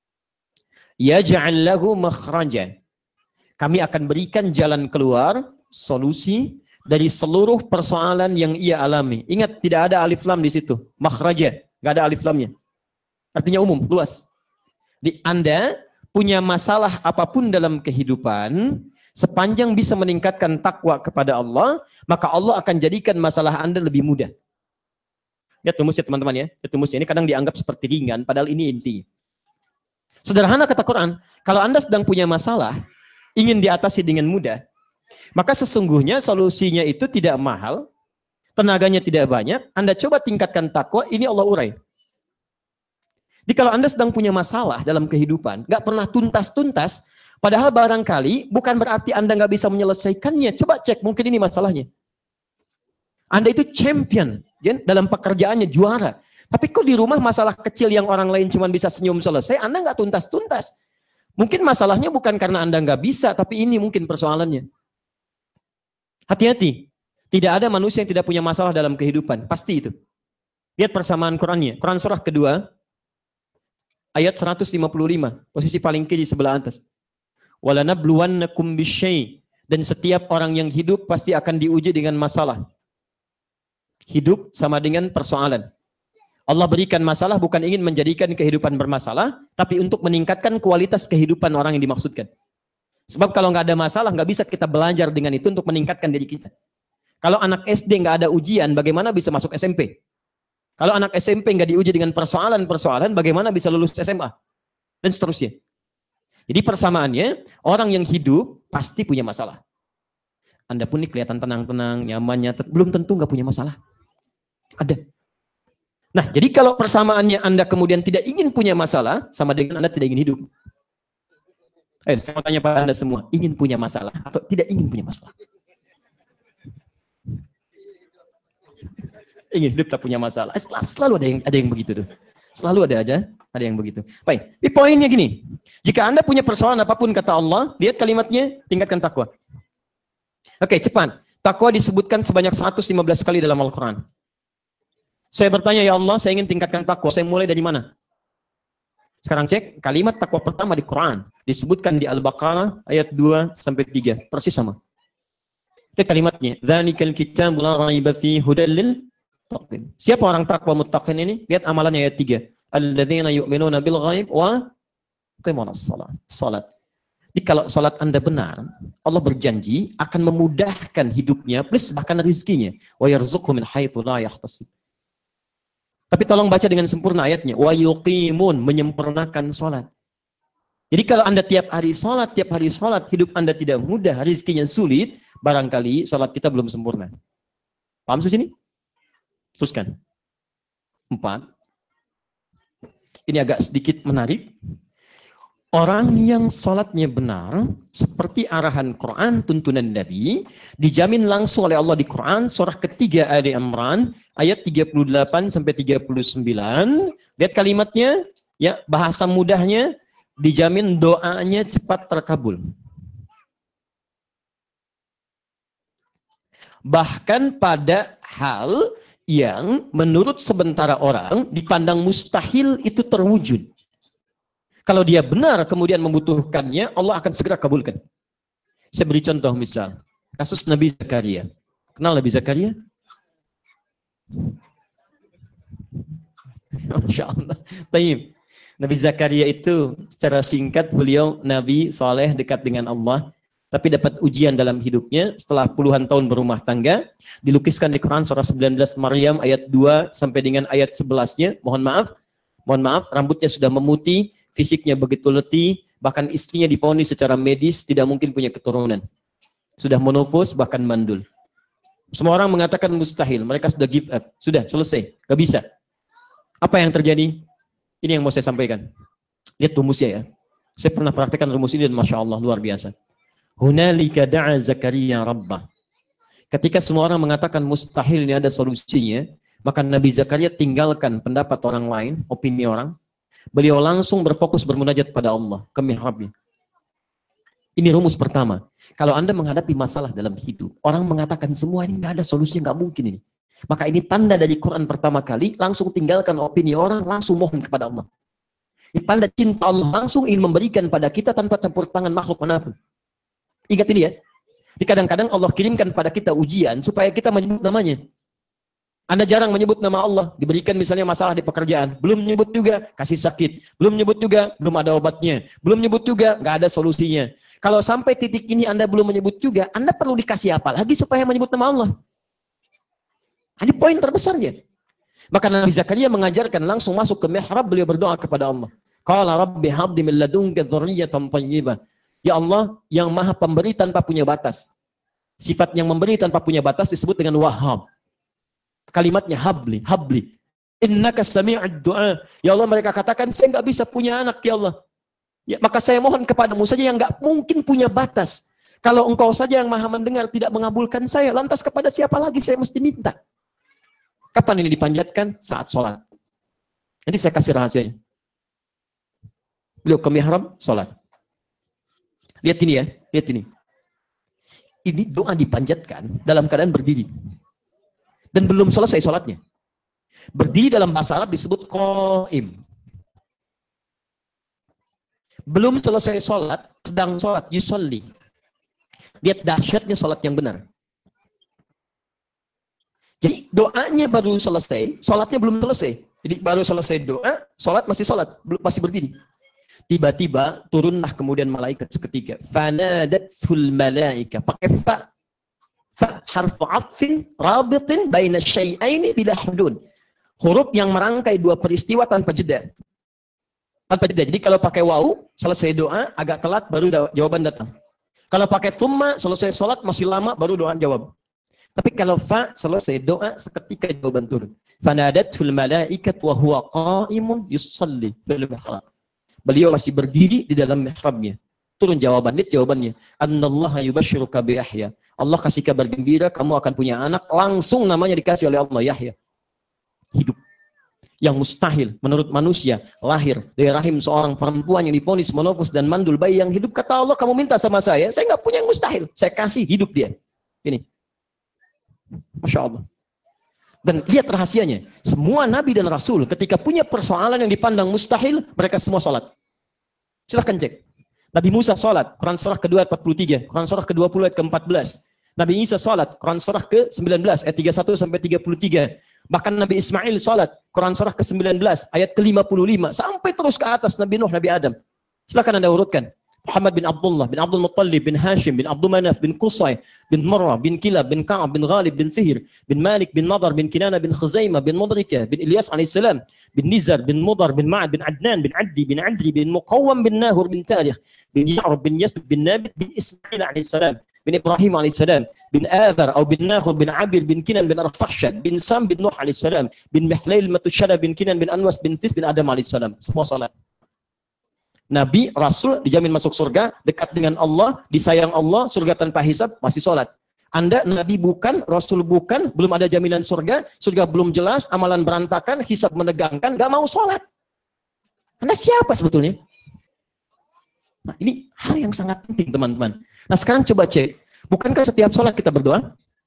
Yaj'al lahu makhraja. Kami akan berikan jalan keluar, solusi dari seluruh persoalan yang ia alami. Ingat, tidak ada alif lam di situ. Makhraja, enggak ada alif lamnya. Artinya umum, luas. Anda punya masalah apapun dalam kehidupan, sepanjang bisa meningkatkan takwa kepada Allah, maka Allah akan jadikan masalah Anda lebih mudah. Lihat rumusnya teman-teman ya. Lihat rumusnya. Ini kadang dianggap seperti ringan, padahal ini inti. Sederhana kata Quran, kalau Anda sedang punya masalah, ingin diatasi dengan mudah, maka sesungguhnya solusinya itu tidak mahal, tenaganya tidak banyak, Anda coba tingkatkan takwa, ini Allah urai. Jadi kalau Anda sedang punya masalah dalam kehidupan, nggak pernah tuntas-tuntas, padahal barangkali bukan berarti Anda nggak bisa menyelesaikannya. Coba cek, mungkin ini masalahnya. Anda itu champion ya, dalam pekerjaannya, juara. Tapi kok di rumah masalah kecil yang orang lain cuma bisa senyum selesai, Anda nggak tuntas-tuntas. Mungkin masalahnya bukan karena Anda nggak bisa, tapi ini mungkin persoalannya. Hati-hati. Tidak ada manusia yang tidak punya masalah dalam kehidupan. Pasti itu. Lihat persamaan Qurannya. Quran surah kedua, ayat 155. Posisi paling kiri sebelah atas. وَلَنَبْلُوَنَّكُمْ بِالشَّيْءِ. Dan setiap orang yang hidup pasti akan diuji dengan masalah. Hidup sama dengan persoalan. Allah berikan masalah bukan ingin menjadikan kehidupan bermasalah, tapi untuk meningkatkan kualitas kehidupan orang yang dimaksudkan. Sebab kalau nggak ada masalah, nggak bisa kita belajar dengan itu untuk meningkatkan diri kita. Kalau anak SD nggak ada ujian, bagaimana bisa masuk SMP? Kalau anak SMP nggak diuji dengan persoalan-persoalan, bagaimana bisa lulus SMA? Dan seterusnya. Jadi persamaannya, orang yang hidup pasti punya masalah. Anda pun nih kelihatan tenang-tenang, nyamannya, belum tentu nggak punya masalah. Ada. Nah, jadi kalau persamaannya Anda kemudian tidak ingin punya masalah, sama dengan Anda tidak ingin hidup. Saya mau tanya pada Anda semua, ingin punya masalah atau tidak ingin punya masalah? Ingin hidup tak punya masalah. Selalu ada yang begitu tuh. Selalu ada yang begitu. Baik, ini poinnya gini. Jika Anda punya persoalan apapun kata Allah, lihat kalimatnya, tingkatkan takwa. Oke, cepat. Takwa disebutkan sebanyak 115 kali dalam Al-Quran. Saya bertanya, ya Allah, saya ingin tingkatkan takwa. Saya mulai dari mana? Sekarang cek, kalimat takwa pertama di Quran. Disebutkan di Al-Baqarah ayat 2-3. Persis sama. Lihat kalimatnya. Dzalikal kitabu la raiba fihi hudal lil muttaqin. Siapa orang takwa muttaqin ini? Lihat amalannya ayat 3. Alladzina yu'minuna bil ghaib wa yuqimunas shalah. Salat. Jadi kalau salat Anda benar, Allah berjanji akan memudahkan hidupnya plus bahkan rezekinya. Wa yarzuqhu min haitsu la yahtasib. Tapi tolong baca dengan sempurna ayatnya. Wa yuqimun, menyempurnakan salat. Jadi kalau Anda tiap hari salat, hidup Anda tidak mudah, rezekinya sulit, barangkali salat kita belum sempurna. Paham sini? Teruskan. 4. Ini agak sedikit menarik. Orang yang salatnya benar, seperti arahan Quran, tuntunan Nabi, dijamin langsung oleh Allah di Quran, surah ketiga Ali Imran, ayat 38-39. Lihat kalimatnya, ya bahasa mudahnya, dijamin doanya cepat terkabul. Bahkan pada hal yang menurut sementara orang dipandang mustahil itu terwujud. Kalau dia benar kemudian membutuhkannya, Allah akan segera kabulkan. Saya beri contoh misal, kasus Nabi Zakaria. Kenal Nabi Zakaria? Masya Allah. Taib. Nabi Zakaria itu secara singkat beliau Nabi soleh dekat dengan Allah. Tapi dapat ujian dalam hidupnya setelah puluhan tahun berumah tangga. Dilukiskan di Quran surah 19 Maryam ayat 2 sampai dengan ayat 11-nya. Mohon maaf, rambutnya sudah memutih, fisiknya begitu letih, bahkan istrinya divonis secara medis tidak mungkin punya keturunan. Sudah menopause bahkan mandul. Semua orang mengatakan mustahil, mereka sudah give up, sudah selesai, gak bisa. Apa yang terjadi? Ini yang mau saya sampaikan. Lihat rumusnya ya. Saya pernah praktekkan rumus ini dan Masya Allah luar biasa. Hunalika da'a Zakaria Rabbah. Ketika semua orang mengatakan mustahil ini ada solusinya, maka Nabi Zakaria tinggalkan pendapat orang lain, opini orang. Beliau langsung berfokus bermunajat pada Allah, ke mihrabnya. Ini rumus pertama. Kalau Anda menghadapi masalah dalam hidup, orang mengatakan semua ini nggak ada solusinya, nggak mungkin ini. Maka ini tanda dari Quran pertama kali, langsung tinggalkan opini orang, langsung mohon kepada Allah. Ini tanda cinta Allah, langsung ingin memberikan pada kita tanpa campur tangan makhluk manapun. Ingat ini ya. Di kadang-kadang Allah kirimkan pada kita ujian supaya kita menyebut namanya. Anda jarang menyebut nama Allah, diberikan misalnya masalah di pekerjaan, belum menyebut juga kasih sakit, belum menyebut juga belum ada obatnya, belum menyebut juga nggak ada solusinya. Kalau sampai titik ini Anda belum menyebut juga, Anda perlu dikasih apa lagi supaya menyebut nama Allah? Ini poin terbesarnya. Maka Nabi Zakaria mengajarkan langsung masuk ke mihrab, beliau berdoa kepada Allah. Qala rabbi habli min ladunka dzurriyyatan thayyibah. Ya Allah yang maha pemberi tanpa punya batas. Sifat yang memberi tanpa punya batas disebut dengan Wahhab. Kalimatnya habli. Innaka sami'ud du'a. Ya Allah mereka katakan saya nggak bisa punya anak ya Allah. Ya, maka saya mohon kepadamu saja yang nggak mungkin punya batas. Kalau engkau saja yang maha mendengar tidak mengabulkan saya, lantas kepada siapa lagi saya mesti minta? Kapan ini dipanjatkan? Saat sholat. Nanti saya kasih rahasianya. Beliau ke mihrab, sholat. Lihat ini ya, lihat ini. Ini doa dipanjatkan dalam keadaan berdiri. Dan belum selesai sholatnya. Berdiri dalam bahasa Arab disebut qaim. Belum selesai sholat, sedang sholat, yusolli. Lihat dahsyatnya sholat yang benar. Jadi doanya baru selesai, sholatnya belum selesai. Jadi baru selesai doa, sholat, masih berdiri. Tiba-tiba turunlah kemudian malaikat seketika. Fanadatul malaika. Pakai fa. Fa harfu atfin rabitin baina syai'aini bila hudud. Huruf yang merangkai dua peristiwa tanpa jeda. Jadi kalau pakai waw, selesai doa, agak telat baru jawaban datang. Kalau pakai thumma, selesai sholat masih lama baru doa jawab. Tapi kalau fa, selesai doa, seketika jawaban turun. Fanadatul malaikat wa huwa qa'imun yusalli fil mihrab. Beliau masih berdiri di dalam mihrabnya. Turun jawabannya. Annallaha yubashshiruka bi Yahya. Allah kasih kabar gembira, kamu akan punya anak. Langsung namanya dikasih oleh Allah, Yahya. Hidup. yang mustahil menurut manusia lahir dari rahim seorang perempuan yang divonis monofus dan mandul bayi yang hidup. Kata Allah, kamu minta sama saya nggak punya yang mustahil, saya kasih hidup dia. Ini, Masya Allah. Dan lihat rahasianya, semua nabi dan rasul ketika punya persoalan yang dipandang mustahil, mereka semua sholat. Silahkan cek. Nabi Musa sholat, Quran surah kedua ayat 43, Quran surah ke-20 ayat ke-14. Nabi Isa sholat, Quran surah ke-19 ayat 31 sampai 33. Bahkan Nabi Ismail salat, Quran surah ke-19 ayat ke-55 sampai terus ke atas Nabi Nuh, Nabi Adam. Silakan Anda urutkan. Muhammad bin Abdullah, bin Abdul Muttalib, bin Hashim, bin Abdul Manaf, bin Qusay, bin Murrah, bin Kilab, bin Ka'ab, bin Ghalib, bin Fihr, bin Malik, bin Nadar, bin Kinana, bin Khuzaimah, bin Mudrikah, bin Ilyas alaihissalam, bin Nizar, bin Mudar, bin Ma'ad, bin Adnan, bin Addi, bin Adri, bin Muqawwam, bin Nahur, bin Tarikh, bin Ya'rub, bin Yasb, bin Nabit, bin Ismail alaihissalam, bin Ibrahim alaihissalam, bin Adhar, atau bin Nahur, bin Abir, bin Kinan, bin Arfashad, bin Sam, bin Nuh alaihissalam, bin Mihlail, Matushada, bin Kinan, bin Anwas, bin Thith, bin Adam alaihissalam. Semua salat. Nabi, Rasul dijamin masuk surga, dekat dengan Allah, disayang Allah, surga tanpa hisab, masih sholat. Anda Nabi bukan, Rasul bukan, belum ada jaminan surga, surga belum jelas, amalan berantakan, hisab menegangkan, gak mau sholat. Anda siapa sebetulnya? Nah, ini hal yang sangat penting teman-teman. Nah sekarang coba cek, bukankah setiap sholat kita berdoa?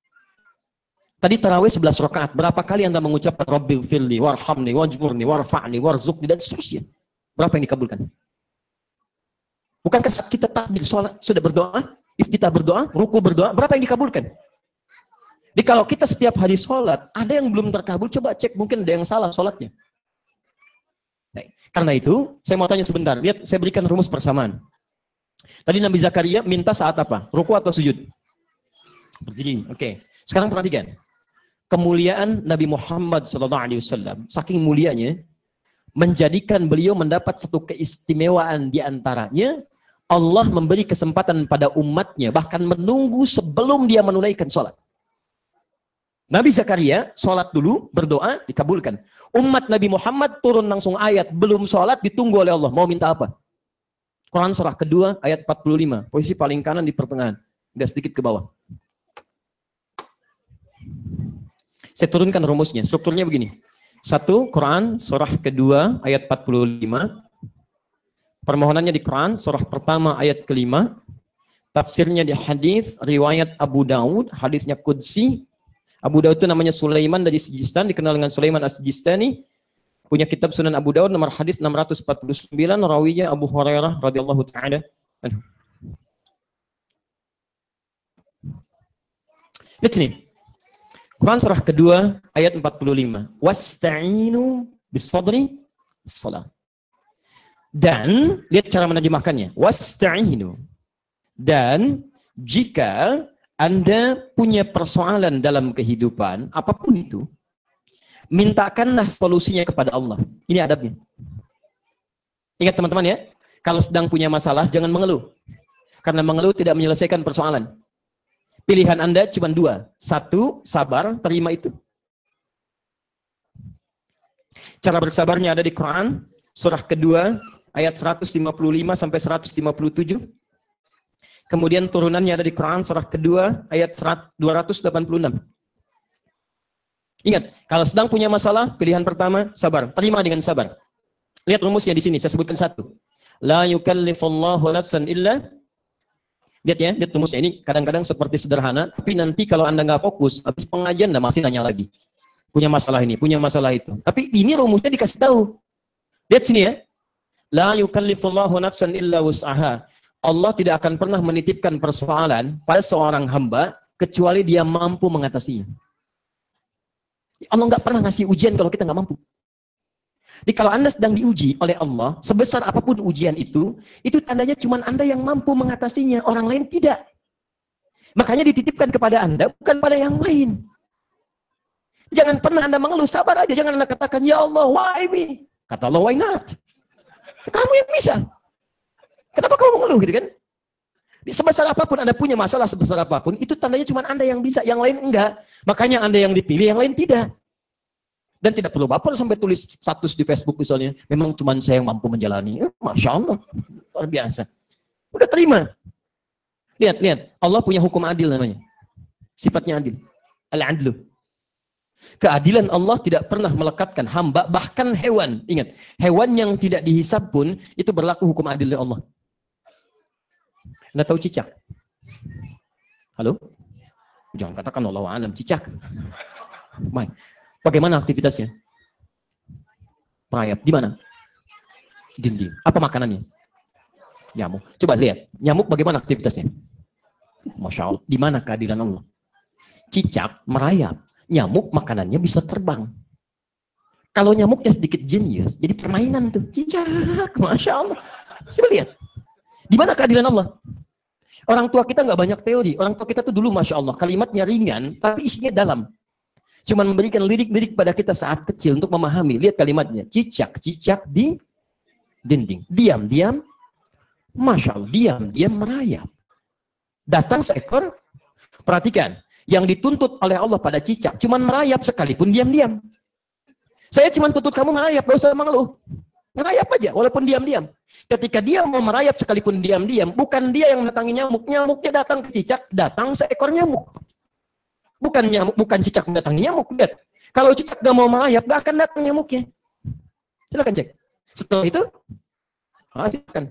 Tadi tarawih 11 rakaat, berapa kali Anda mengucapkan Rabbil firli, warhamni, wajburni, warfa'ni, warzuqni, dan seterusnya? Berapa yang dikabulkan? Bukankah saat kita takbir sholat sudah berdoa, iftitah berdoa, ruku berdoa, berapa yang dikabulkan? Jadi kalau kita setiap hari sholat, ada yang belum terkabul, coba cek, mungkin ada yang salah sholatnya. Nah, karena itu, saya mau tanya sebentar, lihat, saya berikan rumus persamaan. Tadi Nabi Zakaria minta saat apa? Ruku atau sujud? Berdiri, oke. Sekarang perhatikan, kemuliaan Nabi Muhammad SAW, saking mulianya, menjadikan beliau mendapat satu keistimewaan di antaranya, Allah memberi kesempatan pada umatnya, bahkan menunggu sebelum dia menunaikan sholat. Nabi Zakaria sholat dulu, berdoa, dikabulkan. Umat Nabi Muhammad turun langsung ayat, belum sholat, ditunggu oleh Allah. Mau minta apa? Quran surah kedua, ayat 45. Posisi paling kanan di pertengahan. Agak sedikit ke bawah. Saya turunkan rumusnya. Strukturnya begini. 1, Quran surah kedua, ayat 45. Permohonannya di Quran, surah pertama ayat ke-5. Tafsirnya di hadis riwayat Abu Daud, hadisnya Qudsi. Abu Daud itu namanya Sulaiman dari Sijistan, dikenal dengan Sulaiman As-Sijistani. Punya kitab Sunan Abu Daud, nomor hadis 649, rawinya Abu Hurairah radhiyallahu ta'ala. Lihat sini. Quran surah kedua, ayat 45. Wasta'inu bis-sabri salat. Dan, lihat cara menerjemahkannya. Wasta'inu. Dan, jika Anda punya persoalan dalam kehidupan, apapun itu, mintakanlah solusinya kepada Allah. Ini adabnya. Ingat teman-teman ya, kalau sedang punya masalah, jangan mengeluh. Karena mengeluh tidak menyelesaikan persoalan. Pilihan Anda cuma 2. 1, sabar, terima itu. Cara bersabarnya ada di Quran, surah kedua, ayat 155 sampai 157. Kemudian turunannya ada di Quran surah kedua ayat 286. Ingat, kalau sedang punya masalah, pilihan pertama sabar, terima dengan sabar. Lihat rumusnya di sini, saya sebutkan 1. La yukallifullahu nafsan illa. Lihat ya, lihat rumusnya ini kadang-kadang seperti sederhana, tapi nanti kalau Anda nggak fokus, habis pengajian Anda masih nanya lagi. Punya masalah ini, punya masalah itu. Tapi ini rumusnya dikasih tahu. Lihat sini ya. La yukallifullahu nafsan illa wus'aha. Allah tidak akan pernah menitipkan persoalan pada seorang hamba kecuali dia mampu mengatasinya. Allah nggak pernah ngasih ujian kalau kita nggak mampu. Jadi kalau Anda sedang diuji oleh Allah, sebesar apapun ujian itu tandanya cuma Anda yang mampu mengatasinya, orang lain tidak. Makanya dititipkan kepada Anda, bukan pada yang lain. Jangan pernah Anda mengeluh, sabar aja. Jangan Anda katakan, ya Allah, why me? Kata Allah, why not? Kamu yang bisa. Kenapa kamu mengeluh gitu kan? Sebesar apapun Anda punya masalah, sebesar apapun, itu tandanya cuma Anda yang bisa, yang lain enggak. Makanya Anda yang dipilih, yang lain tidak. Dan tidak perlu baper sampai tulis status di Facebook misalnya, memang cuma saya yang mampu menjalani. Masya Allah, luar biasa. Udah terima. Lihat, Allah punya hukum adil namanya. Sifatnya adil. Al-adlu. Keadilan Allah tidak pernah melekatkan hamba, bahkan hewan. Ingat, hewan yang tidak dihisab pun itu berlaku hukum adil dari Allah. Anda tahu cicak? Halo? Jangan katakan Allah alam cicak. Baik. Bagaimana aktivitasnya? Merayap. Di mana? Dinding. Apa makanannya? Nyamuk. Coba lihat. Nyamuk bagaimana aktivitasnya? Masya Allah. Di mana keadilan Allah? Cicak merayap. Nyamuk makanannya bisa terbang. Kalau nyamuknya sedikit jenius, jadi permainan tuh. Cicak. Masya Allah. Coba lihat. Di mana keadilan Allah? Orang tua kita nggak banyak teori. Orang tua kita tuh dulu Masya Allah. Kalimatnya ringan, tapi isinya dalam. Cuman memberikan lirik-lirik pada kita saat kecil untuk memahami. Lihat kalimatnya. Cicak-cicak di dinding. Diam-diam. Masya Allah. Diam-diam merayap. Datang seekor. Perhatikan. Yang dituntut oleh Allah pada cicak. Cuman merayap sekalipun diam-diam. Saya cuman tuntut kamu merayap. Gak usah mengeluh. Merayap aja. Walaupun diam-diam. Ketika dia mau merayap sekalipun diam-diam. Bukan dia yang mendatangi nyamuk. Nyamuknya datang ke cicak. Datang seekor nyamuk. Bukan nyamuk, bukan cicak mendatangi nyamuk. Lihat. Kalau cicak gak mau merayap, gak akan datang nyamuknya. Silakan cek. Setelah itu, silakan.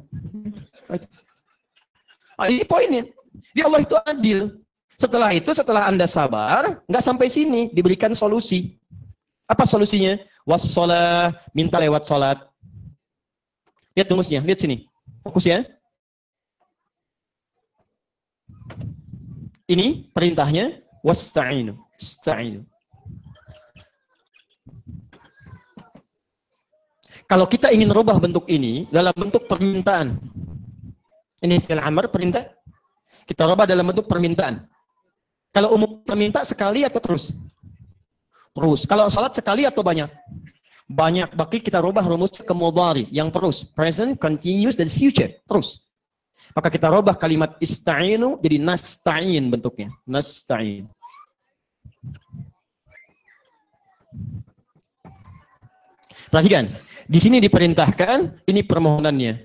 Ini poinnya. Di Allah itu adil. Setelah itu, setelah Anda sabar, nggak sampai sini, diberikan solusi. Apa solusinya? Wassalah, minta lewat salat. Lihat rumusnya, lihat sini. Fokus ya. Ini perintahnya. Wasta'inu. Sta'inu. Kalau kita ingin rubah bentuk ini dalam bentuk permintaan. Ini fi'il amr perintah. Kita rubah dalam bentuk permintaan. Kalau umum perminta sekali atau terus? Terus. Kalau salat sekali atau banyak? Banyak. Bagi kita rubah rumusnya ke mudhari yang terus. Present, continuous, dan future. Terus. Maka kita rubah kalimat ista'inu jadi nasta'in bentuknya. Nasta'in. Perhatikan. Di sini diperintahkan, ini permohonannya.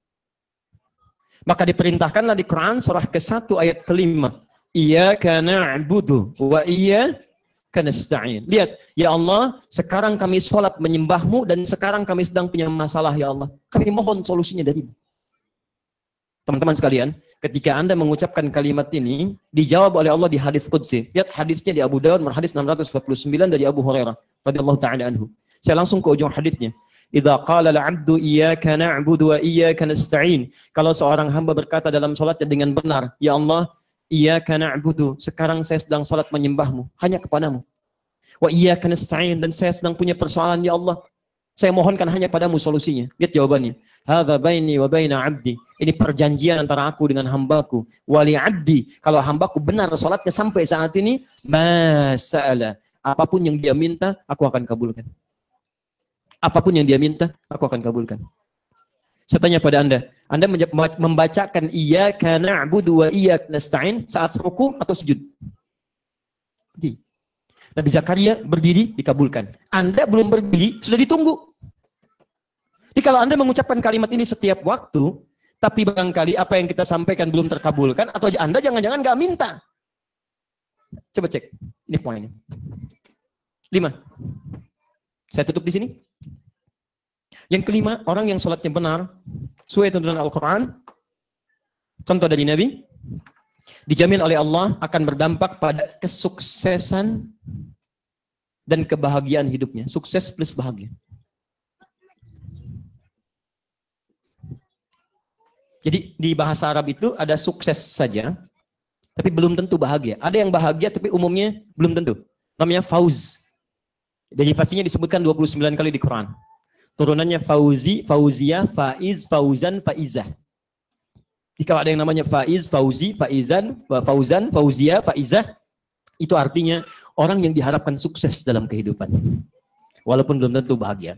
Maka diperintahkanlah di Quran surah ke-1 ayat ke-5. Iyyaka na'budu wa iyyaka nasta'in. Lihat, ya Allah, sekarang kami sholat menyembahmu dan sekarang kami sedang punya masalah ya Allah. Kami mohon solusinya darimu. Teman-teman sekalian, ketika Anda mengucapkan kalimat ini, dijawab oleh Allah di hadis qudsi. Lihat hadisnya di Abu Dawud, hadis 649 dari Abu Hurairah radhiyallahu ta'ala anhu. Saya langsung ke ujung hadisnya. Idza qala al-'abdu iyyaka na'budu wa iyyaka nasta'in. Kalau seorang hamba berkata dalam salatnya dengan benar, ya Allah, iyyaka na'budu, sekarang saya sedang salat menyembahmu, hanya kepadamu. Wa iyyaka nasta'in, dan saya sedang punya persoalan ya Allah. Saya mohonkan hanya padamu solusinya. Lihat jawabannya. Hadza baini wa baina 'abdi. Ini perjanjian antara aku dengan hambaku. Wali 'abdi, kalau hambaku benar salatnya sampai saat ini, masa'ala. Apapun yang dia minta, aku akan kabulkan. Apapun yang dia minta, aku akan kabulkan. Saya tanya pada Anda membacakan iyyaka na'budu wa iyyaka nasta'in saat ruku atau sujud? Nabi Zakaria berdiri, dikabulkan. Anda belum berdiri, sudah ditunggu. Jadi kalau Anda mengucapkan kalimat ini setiap waktu, tapi barangkali apa yang kita sampaikan belum terkabulkan, atau Anda jangan-jangan nggak minta. Coba cek, ini poinnya. 5. Saya tutup di sini. Yang kelima, orang yang sholatnya benar, sesuai tuntunan Al-Quran, contoh dari Nabi, dijamin oleh Allah akan berdampak pada kesuksesan dan kebahagiaan hidupnya. Sukses plus bahagia. Jadi di bahasa Arab itu ada sukses saja, tapi belum tentu bahagia. Ada yang bahagia tapi umumnya belum tentu. Namanya fauz. Derivasinya disebutkan 29 kali di Quran. Turunannya fauzi, fauziyah, faiz, fauzan, faizah. Jika ada yang namanya faiz, fauzi, faizan, fauzan, fauziyah, faizah, itu artinya orang yang diharapkan sukses dalam kehidupan. Walaupun belum tentu bahagia.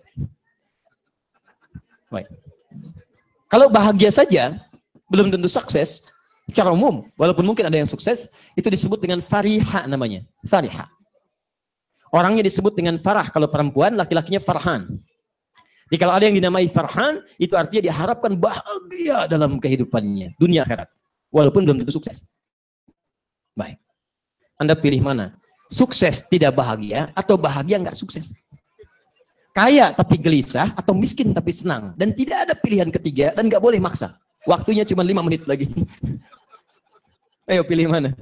Baik. Kalau bahagia saja, belum tentu sukses, secara umum, walaupun mungkin ada yang sukses, itu disebut dengan fariha namanya. Fariha. Orangnya disebut dengan farah. Kalau perempuan, laki-lakinya farhan. Jadi kalau ada yang dinamai farhan, itu artinya diharapkan bahagia dalam kehidupannya, dunia akhirat. Walaupun belum tentu sukses. Baik. Anda pilih mana? Sukses tidak bahagia atau bahagia nggak sukses. Kaya tapi gelisah atau miskin tapi senang. Dan tidak ada pilihan ketiga dan nggak boleh maksa. Waktunya cuma 5 menit lagi. Ayo pilih mana?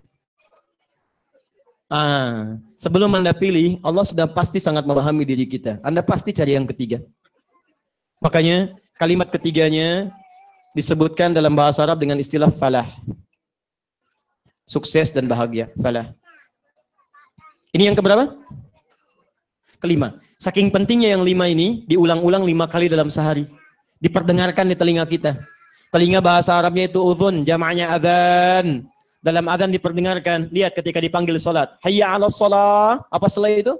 Sebelum Anda pilih, Allah sudah pasti sangat memahami diri kita. Anda pasti cari yang ketiga. Makanya kalimat ketiganya disebutkan dalam bahasa Arab dengan istilah falah. Sukses dan bahagia, falah. Ini yang keberapa? Kelima. Saking pentingnya yang 5 ini diulang-ulang 5 kali dalam sehari. Diperdengarkan di telinga kita. Telinga bahasa Arabnya itu udhun, jamaknya adzan. Dalam adzan diperdengarkan. Lihat ketika dipanggil salat. Hayya 'alas shalah. Apa setelah itu?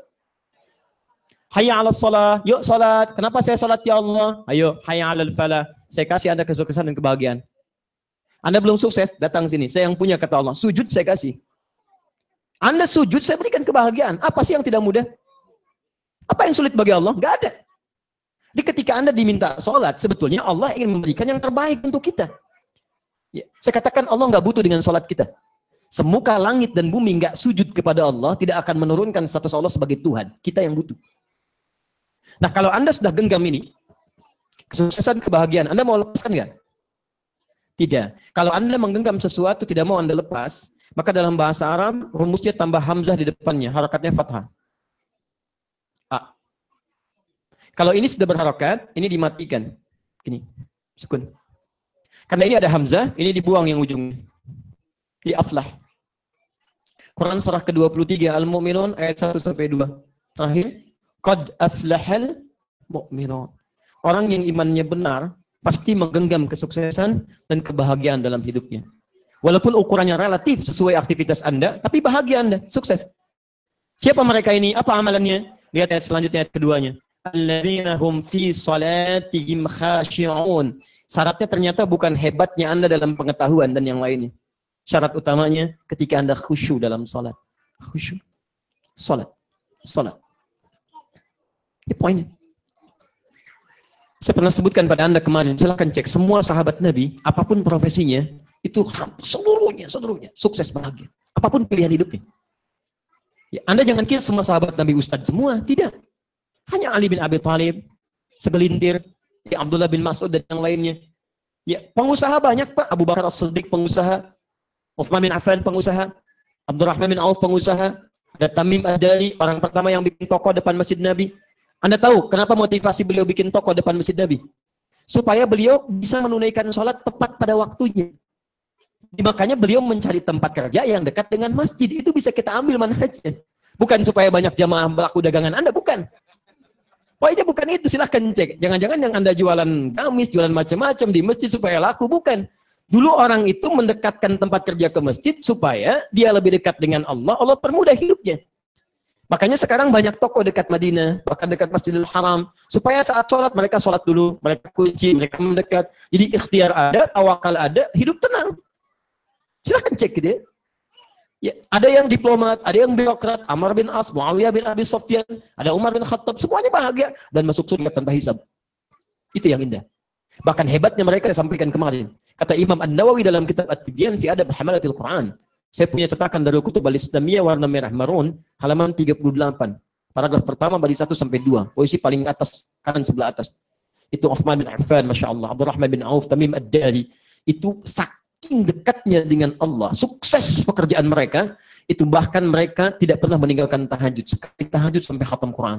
Hayya 'alas shalah. Yuk salat. Kenapa saya salat ya Allah? Ayo, hayya 'alal falah. Saya kasih Anda kesuksesan dan kebahagiaan. Anda belum sukses, datang sini. Saya yang punya kata Allah. Sujud saya kasih. Anda sujud, saya berikan kebahagiaan. Apa sih yang tidak mudah? Apa yang sulit bagi Allah? Enggak ada. Jadi ketika Anda diminta salat, sebetulnya Allah ingin memberikan yang terbaik untuk kita. Ya, saya katakan Allah nggak butuh dengan sholat kita. Semuka langit dan bumi nggak sujud kepada Allah, tidak akan menurunkan status Allah sebagai Tuhan. Kita yang butuh. Nah, kalau Anda sudah genggam ini, kesuksesan, kebahagiaan, Anda mau lepaskan nggak? Tidak. Kalau Anda menggenggam sesuatu tidak mau Anda lepas, maka dalam bahasa Arab rumusnya tambah hamzah di depannya, harakatnya fathah. A. Kalau ini sudah berharakat, ini dimatikan. Gini, sukun. Karena ini ada hamzah, ini dibuang yang ujungnya. Di aflah. Quran surah ke-23 Al-Mu'minun ayat 1-2. Terakhir, qad aflahal mu'minun. Orang yang imannya benar pasti menggenggam kesuksesan dan kebahagiaan dalam hidupnya. Walaupun ukurannya relatif sesuai aktivitas Anda, tapi bahagia Anda, sukses. Siapa mereka ini? Apa amalannya? Lihat ayat selanjutnya, ayat keduanya. Alladzina hum fi salatihim khashi'un. Syaratnya ternyata bukan hebatnya Anda dalam pengetahuan dan yang lainnya. Syarat utamanya ketika Anda khusyuk dalam salat. Khusyuk. Salat. Salat. Ini poinnya. Saya pernah sebutkan pada Anda kemarin, silahkan cek semua sahabat Nabi, apapun profesinya, itu seluruhnya sukses bahagia. Apapun pilihan hidupnya. Ya, Anda jangan kira semua sahabat Nabi ustadz semua, tidak. Hanya Ali bin Abi Thalib, segelintir, ya Abdullah bin Mas'ud dan yang lainnya. Ya, pengusaha banyak Pak. Abu Bakar As-Siddiq pengusaha, Uthman bin Affan pengusaha, Abdurrahman bin Auf pengusaha, ada Tamim Ad-Dari, orang pertama yang bikin toko depan Masjid Nabi. Anda tahu kenapa motivasi beliau bikin toko depan Masjid Nabi? Supaya beliau bisa menunaikan sholat tepat pada waktunya. Makanya beliau mencari tempat kerja yang dekat dengan masjid. Itu bisa kita ambil manhajnya. Bukan supaya banyak jamaah pelaku dagangan Anda, bukan. Pokoknya bukan itu, silahkan cek. Jangan-jangan yang Anda jualan gamis, jualan macam-macam di masjid supaya laku, bukan. Dulu orang itu mendekatkan tempat kerja ke masjid supaya dia lebih dekat dengan Allah, Allah permudah hidupnya. Makanya sekarang banyak toko dekat Madinah, bahkan dekat Masjidil Haram, supaya saat sholat mereka sholat dulu, mereka kunci, mereka mendekat. Jadi ikhtiar ada, tawakal ada, hidup tenang. Silahkan cek gitu ya. Ya, ada yang diplomat, ada yang birokrat, Amr bin As, Muawiyah bin Abi Sufyan, ada Umar bin Khattab, semuanya bahagia dan masuk surga tanpa hisab. Itu yang indah. Bahkan hebatnya mereka disampaikan kemarin. Kata Imam An-Nawawi dalam kitab At-Tibyan fi Adab Hamalatil Quran. Saya punya cetakan dari Kutub Al-Islamiyah warna merah marun, halaman 38. Paragraf pertama bagi 1 sampai 2. Posisi paling atas, kanan sebelah atas. Itu Uthman bin Affan, Masya Allah, Abdurrahman bin Auf, Tamim Ad-Dari. Itu saking dekatnya dengan Allah, sukses pekerjaan mereka, itu bahkan mereka tidak pernah meninggalkan tahajud. Sekali tahajud sampai khatam Quran.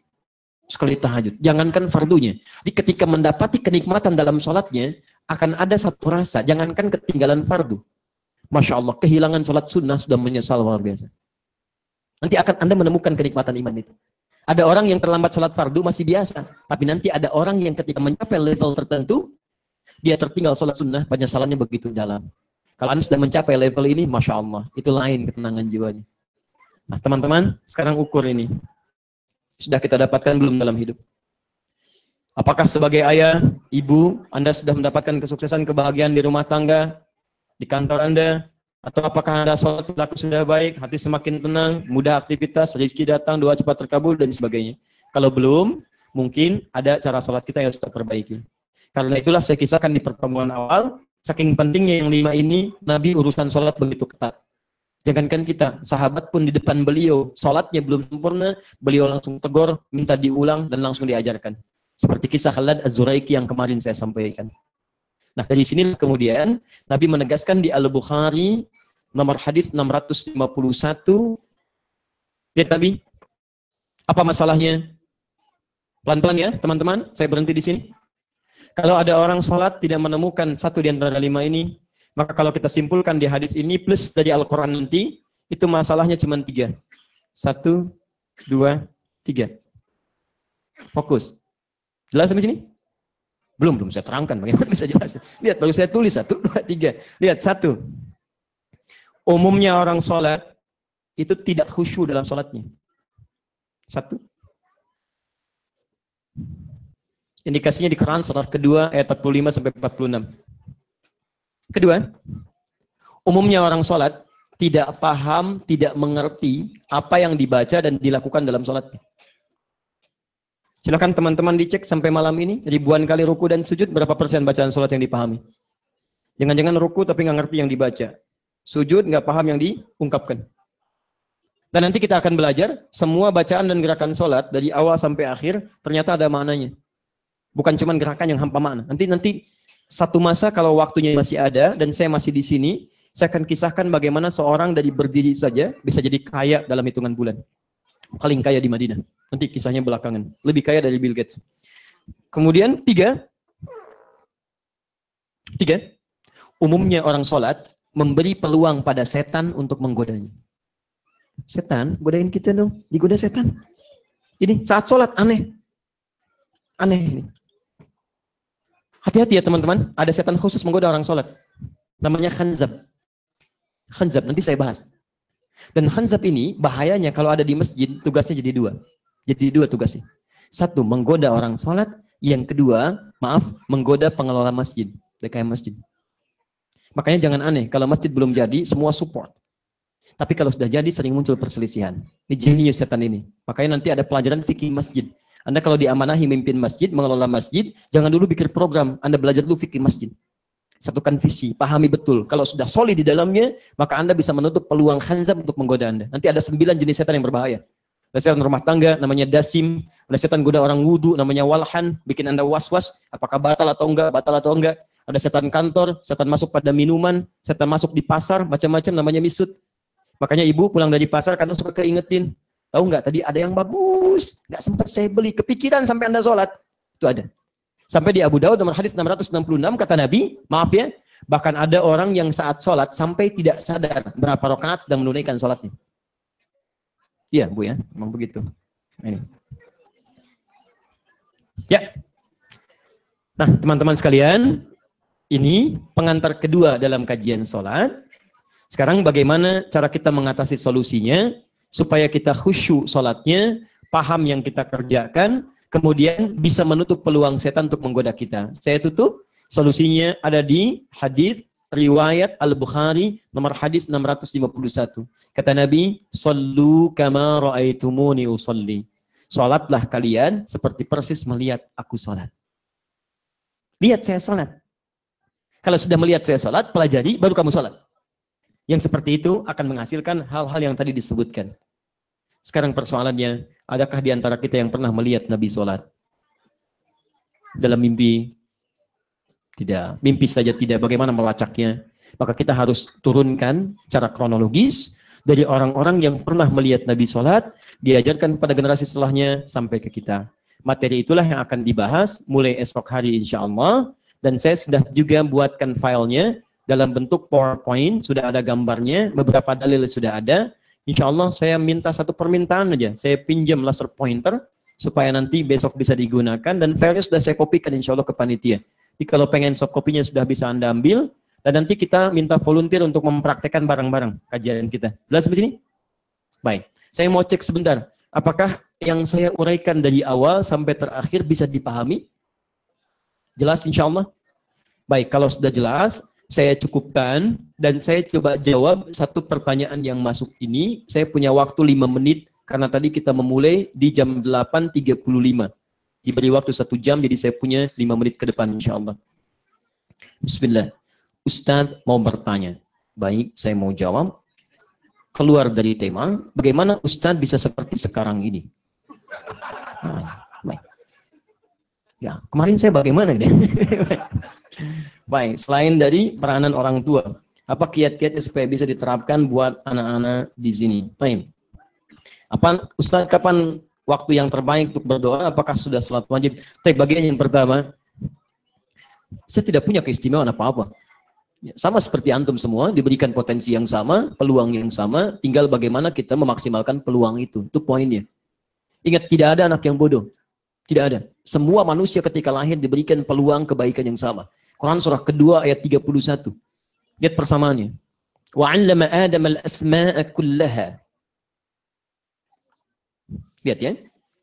Sekali tahajud. Jangankan fardunya. Jadi ketika mendapati kenikmatan dalam sholatnya, akan ada satu rasa. Jangankan ketinggalan fardu. Masya Allah, kehilangan sholat sunnah sudah menyesal luar biasa. Nanti akan Anda menemukan kenikmatan iman itu. Ada orang yang terlambat sholat fardu masih biasa. Tapi nanti ada orang yang ketika mencapai level tertentu, dia tertinggal sholat sunnah, penyesalannya begitu dalam. Kalau Anda sudah mencapai level ini, Masya Allah, itu lain ketenangan jiwanya. Nah teman-teman, sekarang ukur ini. Sudah kita dapatkan belum dalam hidup? Apakah sebagai ayah, ibu, Anda sudah mendapatkan kesuksesan, kebahagiaan di rumah tangga, di kantor Anda? Atau apakah Anda sholat perilaku sudah baik, hati semakin tenang, mudah aktivitas, rezeki datang, doa cepat terkabul, dan sebagainya? Kalau belum, mungkin ada cara sholat kita yang harus kita perbaiki. Karena itulah saya kisahkan di pertemuan awal, saking pentingnya yang 5 ini, Nabi urusan sholat begitu ketat. Jangankan kita, sahabat pun di depan beliau, sholatnya belum sempurna, beliau langsung tegur, minta diulang, dan langsung diajarkan. Seperti kisah Khalad Az-Zuraiki yang kemarin saya sampaikan. Nah, dari sini kemudian, Nabi menegaskan di Al-Bukhari, nomor hadis 651, lihat Nabi, apa masalahnya? Pelan-pelan ya, teman-teman, saya berhenti di sini. Kalau ada orang sholat tidak menemukan satu di antara 5 ini, maka kalau kita simpulkan di hadis ini plus dari Al-Quran nanti, itu masalahnya cuma 3. 1, 2, 3. Fokus. Jelas sampai sini? Belum saya terangkan bagaimana bisa jelas. Lihat, baru saya tulis 1, 2, 3. Lihat, 1. Umumnya orang sholat itu tidak khusyuk dalam sholatnya. 1. Indikasinya di Quran surah kedua ayat 45 sampai 46. Kedua, umumnya orang sholat tidak paham, tidak mengerti apa yang dibaca dan dilakukan dalam sholatnya. Silakan teman-teman dicek sampai malam ini, ribuan kali ruku dan sujud, berapa persen bacaan sholat yang dipahami? Jangan-jangan ruku tapi nggak ngerti yang dibaca. Sujud nggak paham yang diungkapkan. Dan nanti kita akan belajar, semua bacaan dan gerakan sholat dari awal sampai akhir, ternyata ada maknanya. Bukan cuma gerakan yang hampa makna. Nanti satu masa kalau waktunya masih ada dan saya masih di sini, saya akan kisahkan bagaimana seorang dari berdiri saja bisa jadi kaya dalam hitungan bulan. Paling kaya di Madinah. Nanti kisahnya belakangan. Lebih kaya dari Bill Gates. Kemudian 3. Umumnya orang sholat memberi peluang pada setan untuk menggodanya. Setan, godain kita dong. Digoda setan. Ini saat sholat aneh. Aneh ini. Hati-hati ya teman-teman, ada setan khusus menggoda orang sholat. Namanya khanzab. Khanzab, nanti saya bahas. Dan khanzab ini, bahayanya kalau ada di masjid, tugasnya jadi 2. Jadi 2 tugasnya. 1, menggoda orang sholat. Yang kedua, menggoda pengelola masjid. DKM masjid. Makanya jangan aneh, kalau masjid belum jadi, semua support. Tapi kalau sudah jadi, sering muncul perselisihan. Ini jenius setan ini. Makanya nanti ada pelajaran fikih masjid. Anda kalau diamanahi memimpin masjid, mengelola masjid, jangan dulu bikin program. Anda belajar dulu fikih masjid. Satukan visi, pahami betul. Kalau sudah solid di dalamnya, maka Anda bisa menutup peluang khanzab untuk menggoda Anda. Nanti ada 9 jenis setan yang berbahaya. Ada setan rumah tangga, namanya dasim. Ada setan goda orang wudu, namanya walhan. Bikin Anda was-was, apakah batal atau enggak. Ada setan kantor, setan masuk pada minuman, setan masuk di pasar, macam-macam namanya misut. Makanya ibu pulang dari pasar, kadang suka keingetin. Tahu nggak tadi ada yang bagus, nggak sempat saya beli, kepikiran sampai Anda sholat. Itu ada. Sampai di Abu Daud nomor hadis 666 kata Nabi, maaf ya, bahkan ada orang yang saat sholat sampai tidak sadar berapa rakaat sedang menunaikan sholatnya. Iya Bu ya, memang begitu. Ini. Ya. Nah teman-teman sekalian, ini pengantar kedua dalam kajian sholat. Sekarang bagaimana cara kita mengatasi solusinya? Supaya kita khusyuk sholatnya, paham yang kita kerjakan, kemudian bisa menutup peluang setan untuk menggoda kita. Saya tutup, solusinya ada di hadis riwayat Al-Bukhari nomor hadis 651. Kata Nabi, "Shallu kama ra'aitumuni usalli." Salatlah kalian seperti persis melihat aku salat. Lihat saya salat. Kalau sudah melihat saya salat, pelajari baru kamu salat. Yang seperti itu akan menghasilkan hal-hal yang tadi disebutkan. Sekarang persoalannya, adakah di antara kita yang pernah melihat Nabi sholat? Dalam mimpi? Tidak. Mimpi saja tidak. Bagaimana melacaknya? Maka kita harus turunkan cara kronologis dari orang-orang yang pernah melihat Nabi sholat, diajarkan pada generasi setelahnya sampai ke kita. Materi itulah yang akan dibahas mulai esok hari insya Allah. Dan saya sudah juga buatkan filenya dalam bentuk PowerPoint, sudah ada gambarnya, beberapa dalil sudah ada. Insya Allah saya minta satu permintaan aja, saya pinjam laser pointer supaya nanti besok bisa digunakan dan filenya sudah saya kopikan insya Allah ke panitia. Jadi kalau pengen soft copy-nya sudah bisa Anda ambil dan nanti kita minta volunteer untuk mempraktekkan bareng-bareng kajian kita. Jelas sampai sini? Baik, saya mau cek sebentar, apakah yang saya uraikan dari awal sampai terakhir bisa dipahami? Jelas insya Allah? Baik, kalau sudah jelas, saya cukupkan dan saya coba jawab satu pertanyaan yang masuk ini. Saya punya waktu 5 menit karena tadi kita memulai di jam 8.35. Diberi waktu 1 jam, jadi saya punya 5 menit ke depan insya Allah. Bismillah. Ustadz mau bertanya. Baik, saya mau jawab. keluar dari tema, bagaimana Ustadz bisa seperti sekarang ini. Baik. Ya, kemarin saya bagaimana ini? Baik, selain dari peranan orang tua, apa kiat-kiatnya supaya bisa diterapkan buat anak-anak di sini? Baik. Apa Ustadz, kapan waktu yang terbaik untuk berdoa? Apakah sudah salat wajib? Tapi bagian yang pertama, saya tidak punya keistimewaan apa-apa. Sama seperti antum semua, diberikan potensi yang sama, peluang yang sama, tinggal bagaimana kita memaksimalkan peluang itu. Itu poinnya. Ingat, tidak ada anak yang bodoh. Tidak ada. Semua manusia ketika lahir diberikan peluang kebaikan yang sama. Quran surah kedua ayat 31. Lihat persamaannya. وَعَلَّمَ آدَمَ الْأَسْمَاءَ كُلَّهَا. Lihat ya.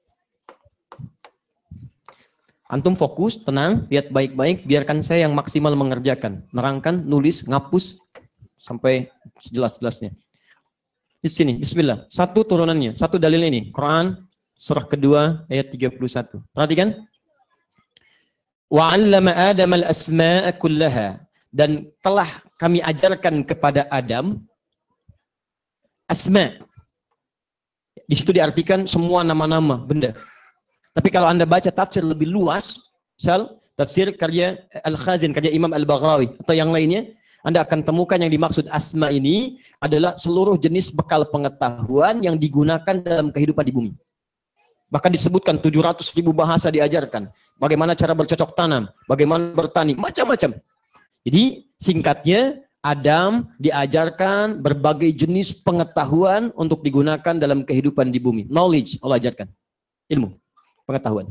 Antum fokus, tenang, lihat baik-baik, biarkan saya yang maksimal mengerjakan. Nerangkan, nulis, ngapus, sampai sejelas-jelasnya. Di sini, bismillah. Satu turunannya, satu dalil ini. Quran, surah kedua, ayat 31. Perhatikan. وَعَلَّمَ آدَمَ الْأَسْمَاءَ كُلَّهَا. Dan telah kami ajarkan kepada Adam, asma. Di situ diartikan semua nama-nama, benda. Tapi kalau Anda baca tafsir lebih luas, tafsir karya Al-Khazin, karya Imam Al-Baghawi, atau yang lainnya, Anda akan temukan yang dimaksud asma ini adalah seluruh jenis bekal pengetahuan yang digunakan dalam kehidupan di bumi. Bahkan disebutkan 700.000 bahasa diajarkan. Bagaimana cara bercocok tanam, bagaimana bertani, macam-macam. Jadi singkatnya, Adam diajarkan berbagai jenis pengetahuan untuk digunakan dalam kehidupan di bumi. Knowledge, Allah ajarkan. Ilmu. Pengetahuan.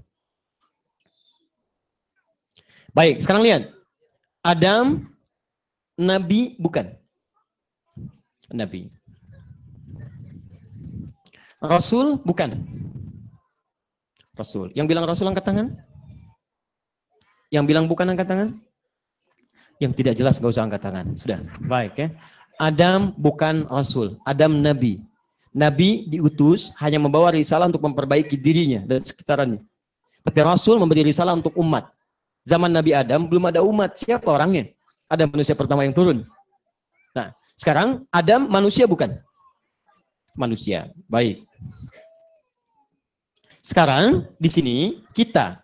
Baik, sekarang lihat. Adam, nabi bukan? Nabi. Rasul bukan? Rasul. Yang bilang Rasul angkat tangan? Yang bilang bukan angkat tangan? Yang tidak jelas gak usah angkat tangan. Sudah, baik ya. Adam bukan Rasul. Adam nabi. Nabi diutus hanya membawa risalah untuk memperbaiki dirinya dan sekitarnya. Tapi Rasul memberi risalah untuk umat. Zaman Nabi Adam belum ada umat. Siapa orangnya? Ada manusia pertama yang turun. Nah, sekarang Adam manusia bukan? Manusia. Baik. Sekarang di sini kita.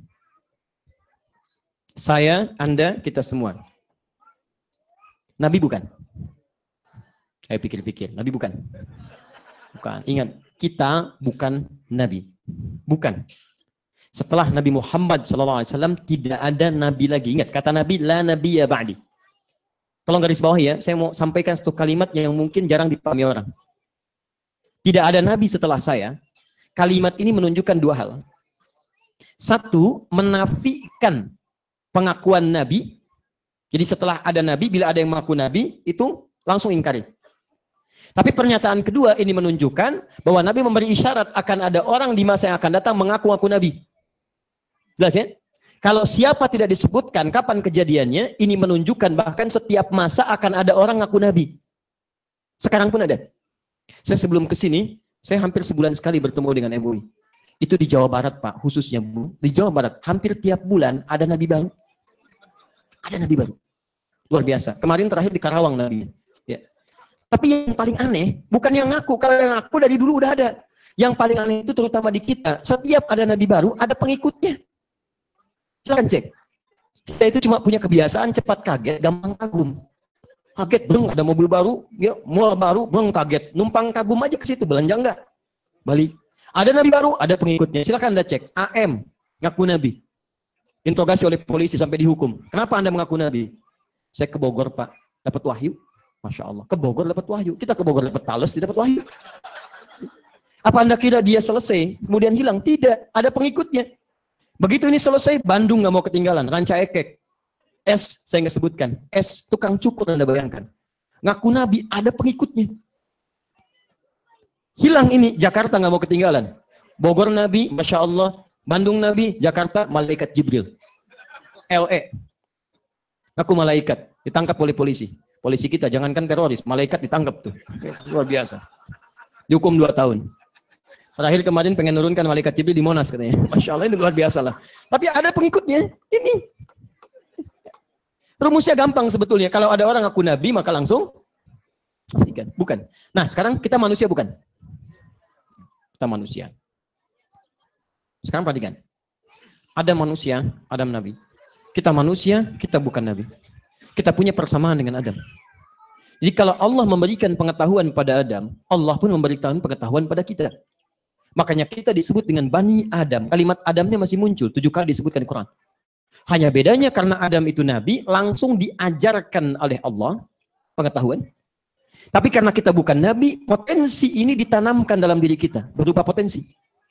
Saya, Anda, kita semua. Nabi bukan? Saya pikir-pikir. Nabi bukan? Bukan. Ingat, kita bukan Nabi. Bukan. Setelah Nabi Muhammad SAW tidak ada Nabi lagi. Ingat, kata Nabi, la nabiyya ba'di. Tolong garis bawah ya, saya mau sampaikan satu kalimat yang mungkin jarang dipahami orang. Tidak ada Nabi setelah saya. Kalimat ini menunjukkan dua hal. Satu, menafikan pengakuan Nabi. Jadi setelah ada Nabi, bila ada yang mengaku Nabi, itu langsung ingkari. Tapi pernyataan kedua ini menunjukkan bahwa Nabi memberi isyarat akan ada orang di masa yang akan datang mengaku-ngaku Nabi. Jelas ya? Kalau siapa tidak disebutkan kapan kejadiannya, ini menunjukkan bahkan setiap masa akan ada orang ngaku Nabi. Sekarang pun ada. Saya sebelum ke sini, saya hampir sebulan sekali bertemu dengan MUI. Itu di Jawa Barat, Pak, khususnya Bu. Di Jawa Barat, hampir tiap bulan ada Nabi baru. Ada Nabi baru. Luar biasa. Kemarin terakhir di Karawang Nabi. Ya. Tapi yang paling aneh, bukan yang ngaku. Kalau yang ngaku dari dulu udah ada. Yang paling aneh itu terutama di kita. Setiap ada Nabi baru, ada pengikutnya. Silahkan cek. Kita itu cuma punya kebiasaan cepat kaget, gampang kagum. Kaget, belum ada mobil baru, ya, mall baru, belum kaget. Numpang kagum aja ke situ, belanja enggak? Balik. Ada Nabi baru, ada pengikutnya. Silahkan Anda cek. AM, ngaku Nabi. Interogasi oleh polisi sampai dihukum. Kenapa Anda mengaku Nabi? Saya ke Bogor, Pak. Dapat wahyu. Masya Allah. Ke Bogor dapat wahyu. Kita ke Bogor dapat Tales, dia dapat wahyu. Apa Anda kira dia selesai, kemudian hilang? Tidak. Ada pengikutnya. Begitu ini selesai, Bandung nggak mau ketinggalan. Ranca Ekek. S, saya nggak sebutkan. S, tukang cukur Anda bayangkan. Ngaku Nabi, ada pengikutnya. Hilang ini, Jakarta nggak mau ketinggalan. Bogor Nabi, Masya Allah. Bandung Nabi, Jakarta, Malaikat Jibril. LE. Ngaku malaikat. Ditangkap oleh polisi. Polisi kita, jangankan teroris. Malaikat ditangkap tuh. Luar biasa. Dihukum 2 tahun. Terakhir kemarin pengen nurunkan Malaikat Jibril di Monas katanya. Masya Allah, ini luar biasa lah. Tapi ada pengikutnya. Ini. Rumusnya gampang sebetulnya. Kalau ada orang ngaku Nabi, maka langsung Bukan. Nah, sekarang kita manusia bukan? Kita manusia. Sekarang perhatikan. Ada manusia, Adam Nabi. Kita manusia, kita bukan Nabi. Kita punya persamaan dengan Adam. Jadi kalau Allah memberikan pengetahuan pada Adam, Allah pun memberikan pengetahuan pada kita. Makanya kita disebut dengan Bani Adam. Kalimat Adamnya masih muncul, 7 kali disebutkan di Quran. Hanya bedanya karena Adam itu Nabi, langsung diajarkan oleh Allah pengetahuan. Tapi karena kita bukan Nabi, potensi ini ditanamkan dalam diri kita, berupa potensi.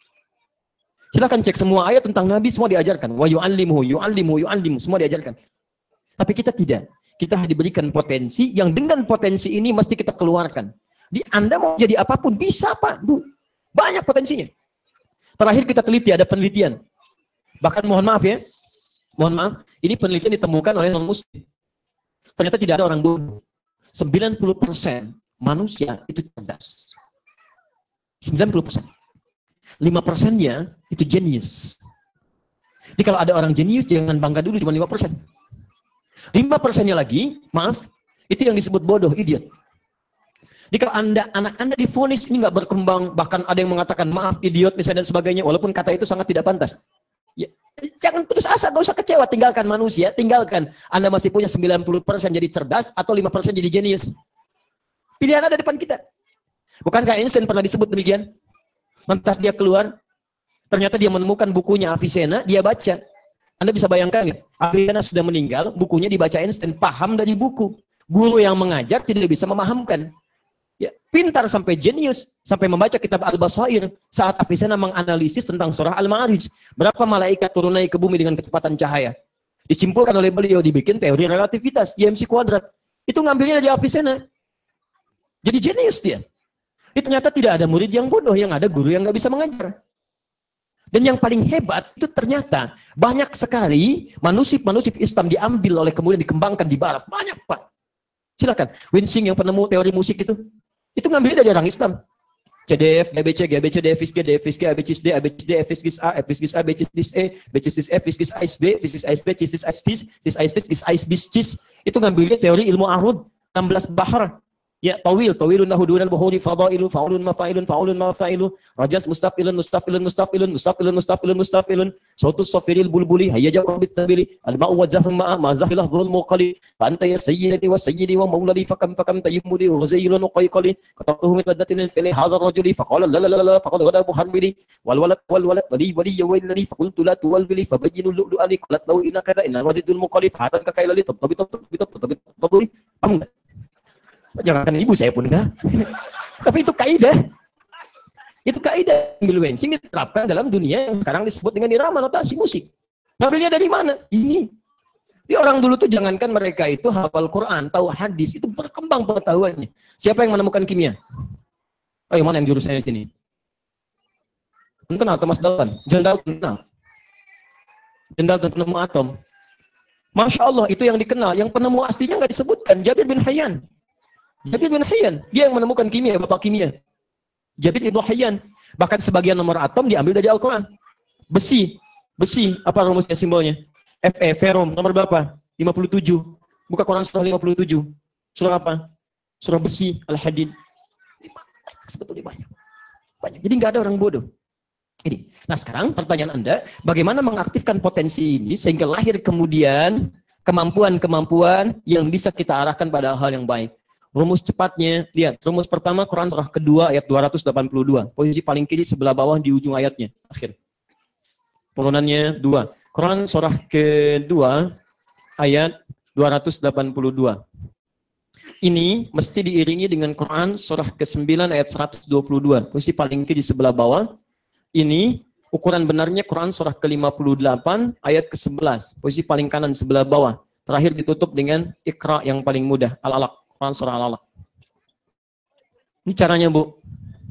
Silakan cek semua ayat tentang Nabi, semua diajarkan. Wa yu'allimu, semua diajarkan. Tapi kita tidak. Kita diberikan potensi, yang dengan potensi ini mesti kita keluarkan. Di Anda mau jadi apapun, bisa Pak. Bu. Banyak potensinya. Terakhir kita teliti, ada penelitian. Bahkan mohon maaf ya, ini penelitian ditemukan oleh non-muslim. Ternyata tidak ada orang bodoh. 90% manusia itu cerdas. 90%. 5%-nya itu jenius. Jadi kalau ada orang jenius, jangan bangga dulu cuma 5%. 5%-nya lagi, maaf, itu yang disebut bodoh, idiot. Jadi kalau anak Anda divonis ini nggak berkembang, bahkan ada yang mengatakan maaf, idiot misalnya dan sebagainya, walaupun kata itu sangat tidak pantas. Ya, jangan putus asa, nggak usah kecewa, tinggalkan manusia, tinggalkan. Anda masih punya 90% jadi cerdas atau 5% jadi jenius. Pilihan ada depan kita. Bukankah Einstein pernah disebut demikian? Lantas dia keluar, ternyata dia menemukan bukunya Avicenna, dia baca. Anda bisa bayangkan nggak? Avicenna sudah meninggal, bukunya dibaca Einstein, paham dari buku. Guru yang mengajar tidak bisa memahamkan. Ya, pintar sampai jenius, sampai membaca kitab Al-Basair saat Avicenna menganalisis tentang surah Al-Ma'arij. Berapa malaikat turun naik ke bumi dengan kecepatan cahaya? Disimpulkan oleh beliau, dibikin teori relativitas, IMC kuadrat. Itu ngambilnya dari Avicenna. Jadi jenius dia. Ini ternyata tidak ada murid yang bodoh, yang ada guru yang nggak bisa mengajar. Dan yang paling hebat itu ternyata banyak sekali manuskrip Islam diambil oleh kemudian dikembangkan di Barat. Banyak Pak. Silakan. Winsing yang penemu teori musik itu ngambil dari orang Islam. CDF, GBC, GBC, DFISG, DFISG, ABCD, ABCD, FISGIS A, FISGIS A, BCDIS E, BCDIS F, FISGIS ASB, FISGIS ASB, CISDIS ASFIS, CIS ASFIS, CIS ASBIS, CIS. Itu ngambilnya teori ilmu arud, 16 bahar. Ya, tawilun lahu dunal buhuri fadailu fa'ulun mafailu rajas mustafilun sautus safiril bulbuli hayya jawabit tabili al-ma'u wa zahru ma'a ma zahilah dhulmu qali fa anta ya sayyidi wa mauladi fakam tayyumudi wa zayyilun qayqali qatatuhu min maddatin fil hadha ar-rajuli faqala la faqad ghada muharbili wal walad wali yawilli faqultu la tuwalbili fabayyinu lu'ali qalat law inna kadha inna wazidul muqallif hadan ka kailali tabi jangan kan ibu saya pun enggak. Tapi itu kaidah. Itu kaidah ambil Wensing diterapkan dalam dunia yang sekarang disebut dengan irama notasi musik. Ngambilnya dari mana? Ini. Di orang dulu tuh jangankan mereka itu hafal Quran, tahu hadis, itu berkembang pengetahuannya. Siapa yang menemukan kimia? Oh, yang mana yang jurusannya di sini? Kenal Thomas Dalton. John Dalton kenal. John Dalton penemu atom. Masya Allah, itu yang dikenal. Yang penemu aslinya nggak disebutkan. Jabir bin Hayyan. Jabir bin Hayyan, dia yang menemukan kimia, bapak kimia. Jabir bin Hayyan. Bahkan sebagian nomor atom diambil dari Al-Quran. Besi, apa rumusnya, simbolnya? Fe, ferum, nomor berapa? 57. Buka Quran surah 57. Surah apa? Surah besi, Al-Hadid. Sebetulnya banyak. Jadi nggak ada orang bodoh. Ini. Nah sekarang pertanyaan Anda, bagaimana mengaktifkan potensi ini sehingga lahir kemudian kemampuan-kemampuan yang bisa kita arahkan pada hal yang baik. Rumus cepatnya, lihat, rumus pertama Quran surah kedua ayat 282. Posisi paling kiri sebelah bawah di ujung ayatnya, akhir. Turunannya 2. Quran surah kedua ayat 282. Ini mesti diiringi dengan Quran surah ke-9 ayat 122. Posisi paling kiri sebelah bawah. Ini ukuran benarnya Quran surah ke-58 ayat ke-11. Posisi paling kanan sebelah bawah. Terakhir ditutup dengan Iqra yang paling mudah, Al-Alaq. Surah Al-Alaq. Ini caranya, Bu.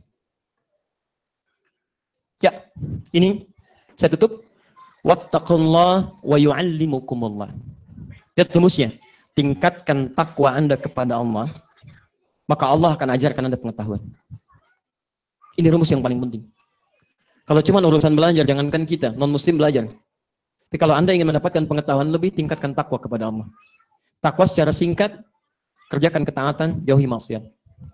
Ya, ini saya tutup. Wattaqullah wa yu'allimukumullah. Lihat rumusnya. Tingkatkan takwa Anda kepada Allah, maka Allah akan ajarkan Anda pengetahuan. Ini rumus yang paling penting. Kalau cuma urusan belajar, jangankan kita, non-muslim belajar. Tapi kalau Anda ingin mendapatkan pengetahuan lebih, tingkatkan takwa kepada Allah. Takwa secara singkat, kerjakan ketaatan, jauhi maksiat.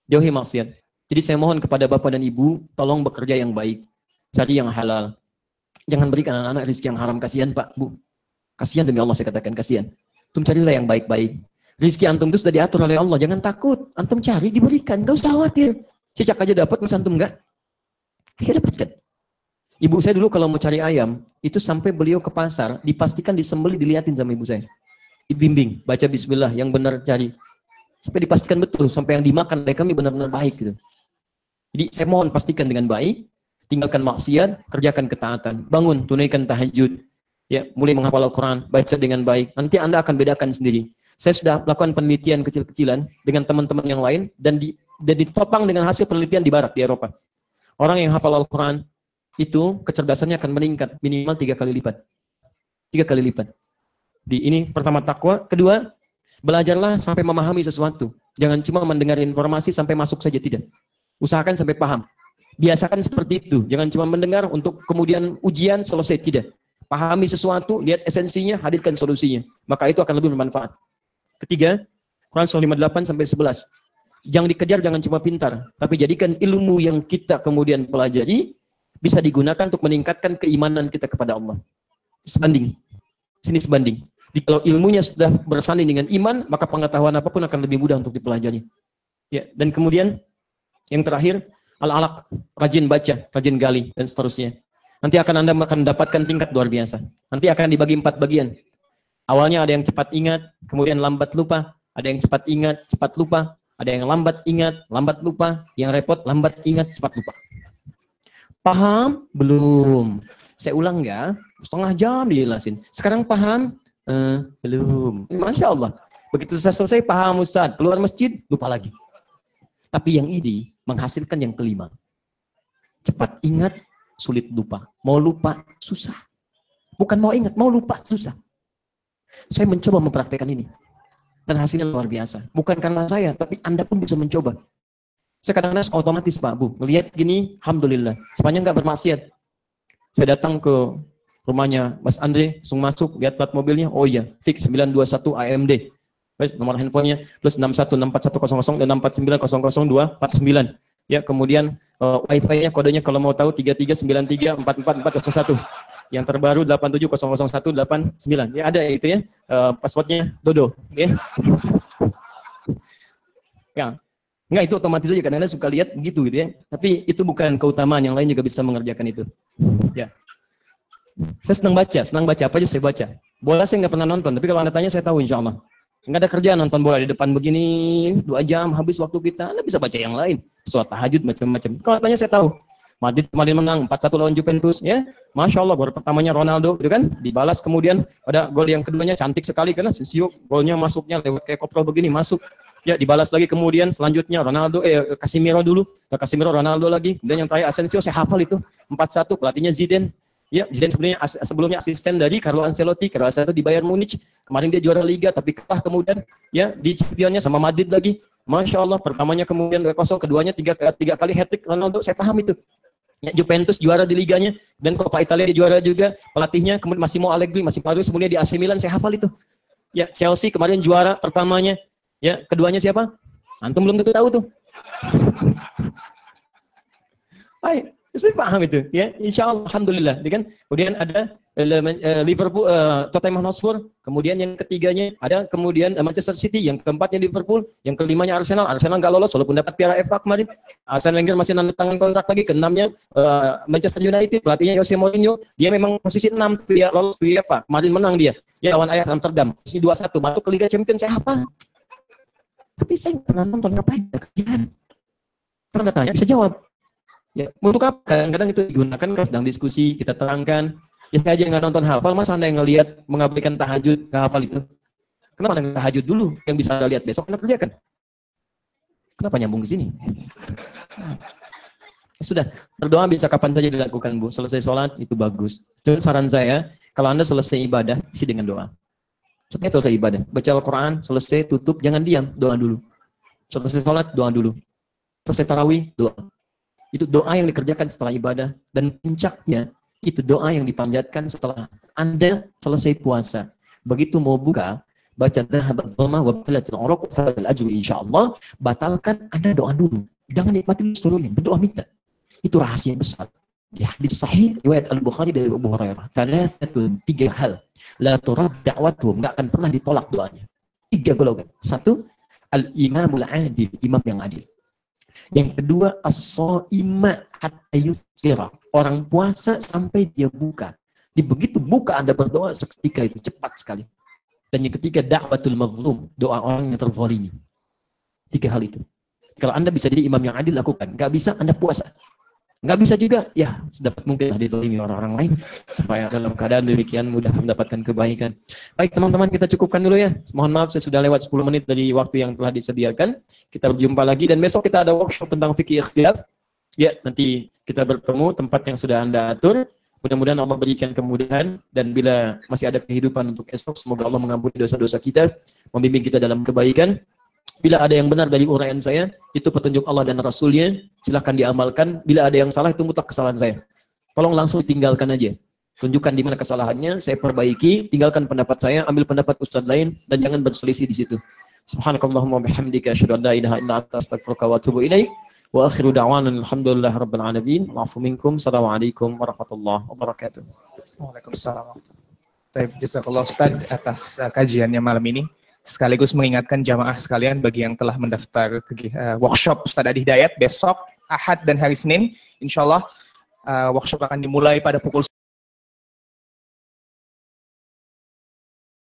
jauhi maksiat. Jadi saya mohon kepada Bapak dan Ibu, tolong bekerja yang baik, cari yang halal. Jangan berikan anak-anak rezeki yang haram. Kasihan Pak, Bu. Kasihan demi Allah saya katakan, kasihan. Antum carilah yang baik-baik. Rizki antum itu sudah diatur oleh Allah. Jangan takut. Antum cari, diberikan. Gak usah khawatir. Cicak aja dapat, masa antum enggak? Tidak dapatkan. Ibu saya dulu kalau mau cari ayam, itu sampai beliau ke pasar, dipastikan disembelih, dilihatin sama ibu saya. Dibimbing, baca bismillah, yang benar cari. Sampai dipastikan betul, sampai yang dimakan oleh kami benar-benar baik gitu. Jadi saya mohon pastikan dengan baik, tinggalkan maksiat, kerjakan ketaatan. Bangun, tunaikan tahajud. Ya, mulai menghafal Al-Quran, baca dengan baik. Nanti Anda akan bedakan sendiri. Saya sudah melakukan penelitian kecil-kecilan dengan teman-teman yang lain, dan ditopang dengan hasil penelitian di Barat, di Eropa. Orang yang hafal Al-Quran, itu kecerdasannya akan meningkat minimal 3 kali lipat. 3 kali lipat. Ini pertama takwa, kedua belajarlah sampai memahami sesuatu. Jangan cuma mendengar informasi sampai masuk saja, tidak. Usahakan sampai paham. Biasakan seperti itu. Jangan cuma mendengar untuk kemudian ujian selesai, tidak. Pahami sesuatu, lihat esensinya, hadirkan solusinya. Maka itu akan lebih bermanfaat. Ketiga, Quran surah 58 sampai 11. Yang dikejar jangan cuma pintar, tapi jadikan ilmu yang kita kemudian pelajari bisa digunakan untuk meningkatkan keimanan kita kepada Allah. Sebanding. Sini sebanding. Jadi kalau ilmunya sudah bersanding dengan iman, maka pengetahuan apapun akan lebih mudah untuk dipelajari. Ya, dan kemudian yang terakhir, al-alaq, rajin baca, rajin gali, dan seterusnya. Nanti Anda akan mendapatkan tingkat luar biasa. Nanti akan dibagi 4 bagian. Awalnya ada yang cepat ingat, kemudian lambat lupa. Ada yang cepat ingat, cepat lupa. Ada yang lambat ingat, lambat lupa. Yang repot, lambat ingat, cepat lupa. Paham? Belum. Saya ulang ya, setengah jam dijelasin. Sekarang paham? Belum. Masya Allah. Begitu saya selesai, paham Ustaz. Keluar masjid, lupa lagi. Tapi yang ini menghasilkan yang kelima. Cepat ingat, sulit lupa. Mau lupa, susah. Bukan mau ingat, mau lupa, susah. Saya mencoba mempraktekkan ini. Dan hasilnya luar biasa. Bukan karena saya, tapi Anda pun bisa mencoba. Saya kadang-kadang otomatis Pak Bu, melihat gini, alhamdulillah, sepanjang nggak bermaksiat. Saya datang ke rumahnya Mas Andre, langsung masuk, lihat plat mobilnya, oh iya, fix 921 AMD. Nomor handphonenya plus 616410 dan 649000249. Ya, kemudian wifi-nya kodenya kalau mau tahu 3393444401. Yang terbaru 87000189. Ya ada itu ya. Passwordnya Dodo, ya. Ya. Enggak, itu otomatis aja karena Anda suka lihat begitu gitu ya. Tapi itu bukan keutamaan, yang lain juga bisa mengerjakan itu. Ya. Saya senang baca apa aja saya baca. Bola saya nggak pernah nonton, tapi kalau Anda tanya saya tahu insya Allah. Nggak ada kerjaan nonton bola di depan begini 2 jam habis waktu kita. Anda bisa baca yang lain, sholat tahajud macam-macam. Kalau tanya saya tahu. Madrid kemarin menang 4-1 lawan Juventus, ya. Masya Allah, gol pertamanya Ronaldo, gitu kan? Dibalas kemudian ada gol yang keduanya cantik sekali karena Sisio golnya masuknya lewat kayak koprol begini masuk. Ya, dibalas lagi kemudian selanjutnya Ronaldo Casemiro dulu, Casemiro Ronaldo lagi. Kemudian yang terakhir Asensio, saya hafal itu 4-1, pelatihnya Zidane. Ya, Zidane sebelumnya asisten dari Carlo Ancelotti. Carlo Ancelotti di Bayern Munich. Kemarin dia juara Liga tapi kalah kemudian ya di Championnya sama Madrid lagi. Masya Allah, pertamanya kemudian 2-0, keduanya 3 kali hat-trick Ronaldo, saya paham itu. Ya, Juventus juara di liganya dan Coppa Italia dia juara juga. Pelatihnya kemudian Massimo Allegri, kemudian di AC Milan, saya hafal itu. Ya, Chelsea kemarin juara pertamanya. Ya, keduanya siapa? Antum belum tentu tahu tuh. Hai, saya paham itu, ya. Insya Allah, alhamdulillah. Kan? Kemudian ada Liverpool, Tottenham Hotspur. Kemudian yang ketiganya ada kemudian Manchester City. Yang keempatnya Liverpool. Yang kelimanya Arsenal. Arsenal nggak lolos walaupun dapat Piala FA kemarin. Arsene Wenger masih nanda tangan kontrak lagi. Keenamnya Manchester United. Pelatihnya Jose Mourinho. Dia memang posisi 6, dia lolos UEFA. Kemarin menang dia. Ya, lawan Ajax Amsterdam. Posisi 21 masuk ke Liga Champions. Saya hafal. Tapi saya nggak pernah nonton, ngapain kerjaan. Pernah tanya, bisa jawab. Ya, untuk apa? Kadang-kadang itu digunakan kalau sedang diskusi, kita terangkan. Ya saya aja nggak nonton hafal, masa Anda yang ngelihat mengabaikan tahajud, nggak hafal itu? Kenapa Anda nggak tahajud dulu? Yang bisa Anda lihat besok Anda kerjakan. Kenapa nyambung ke sini? Sudah, berdoa bisa kapan saja dilakukan, Bu. Selesai sholat, itu bagus. Cuma saran saya, kalau Anda selesai ibadah, isi dengan doa. Setelah selesai ibadah, baca Al-Quran, selesai, tutup, jangan diam, doa dulu. Selesai sholat, doa dulu. Selesai tarawih, doa. Itu doa yang dikerjakan setelah ibadah. Dan puncaknya, itu doa yang dipanjatkan setelah Anda selesai puasa. Begitu mau buka, baca dhahabat dhamma wa btalatil uruq wa fadal ajru insyaallah, batalkan Anda doa dulu. Jangan nikmatin seluruhnya, berdoa minta. Itu rahasia besar. Di hadis sahih riwayat Al-Bukhari dari Abu Hurairah, thalathatun, 3 hal, la turad da'watuhum, enggak akan pernah ditolak doanya. 3 golongan. 1, al-imamul adil, imam yang adil. Yang kedua, as-shaima hatta yuftira, orang puasa sampai dia buka. Di begitu buka Anda berdoa seketika itu cepat sekali. Dan yang ketiga, da'watul mazlum, doa orang yang terzalimi. 3 hal itu. Kalau Anda bisa jadi imam yang adil, lakukan. Nggak bisa, Anda puasa. Nggak bisa juga, ya sedapat mungkin lah dizalimi orang-orang lain, supaya dalam keadaan demikian mudah mendapatkan kebaikan. Baik teman-teman, kita cukupkan dulu ya. Mohon maaf saya sudah lewat 10 menit dari waktu yang telah disediakan. Kita berjumpa lagi dan besok kita ada workshop tentang fikih ikhtilaf. Ya, nanti kita bertemu tempat yang sudah Anda atur. Mudah-mudahan Allah berikan kemudahan, dan bila masih ada kehidupan untuk esok, semoga Allah mengampuni dosa-dosa kita, membimbing kita dalam kebaikan. Bila ada yang benar dari uraian saya, itu petunjuk Allah dan Rasul-Nya, silahkan diamalkan. Bila ada yang salah, itu mutlak kesalahan saya. Tolong langsung tinggalkan aja. Tunjukkan di mana kesalahannya, saya perbaiki, tinggalkan pendapat saya, ambil pendapat ustadz lain, dan jangan berselisih di situ. Subhanakallahumma bihamdika asyhadu an la ilaha illa anta astaghfiruka wa atubu ilaik. Wa akhiru da'wana alhamdulillahi rabbil alamin. Wa'afu minkum. Assalamualaikum warahmatullahi wabarakatuh. Waalaikumsalam. Baik, jazakallah Ustaz atas kajiannya malam ini. Sekaligus mengingatkan jamaah sekalian bagi yang telah mendaftar ke workshop Ustaz Adi Hidayat besok, Ahad dan hari Senin. Insyaallah workshop akan dimulai pada pukul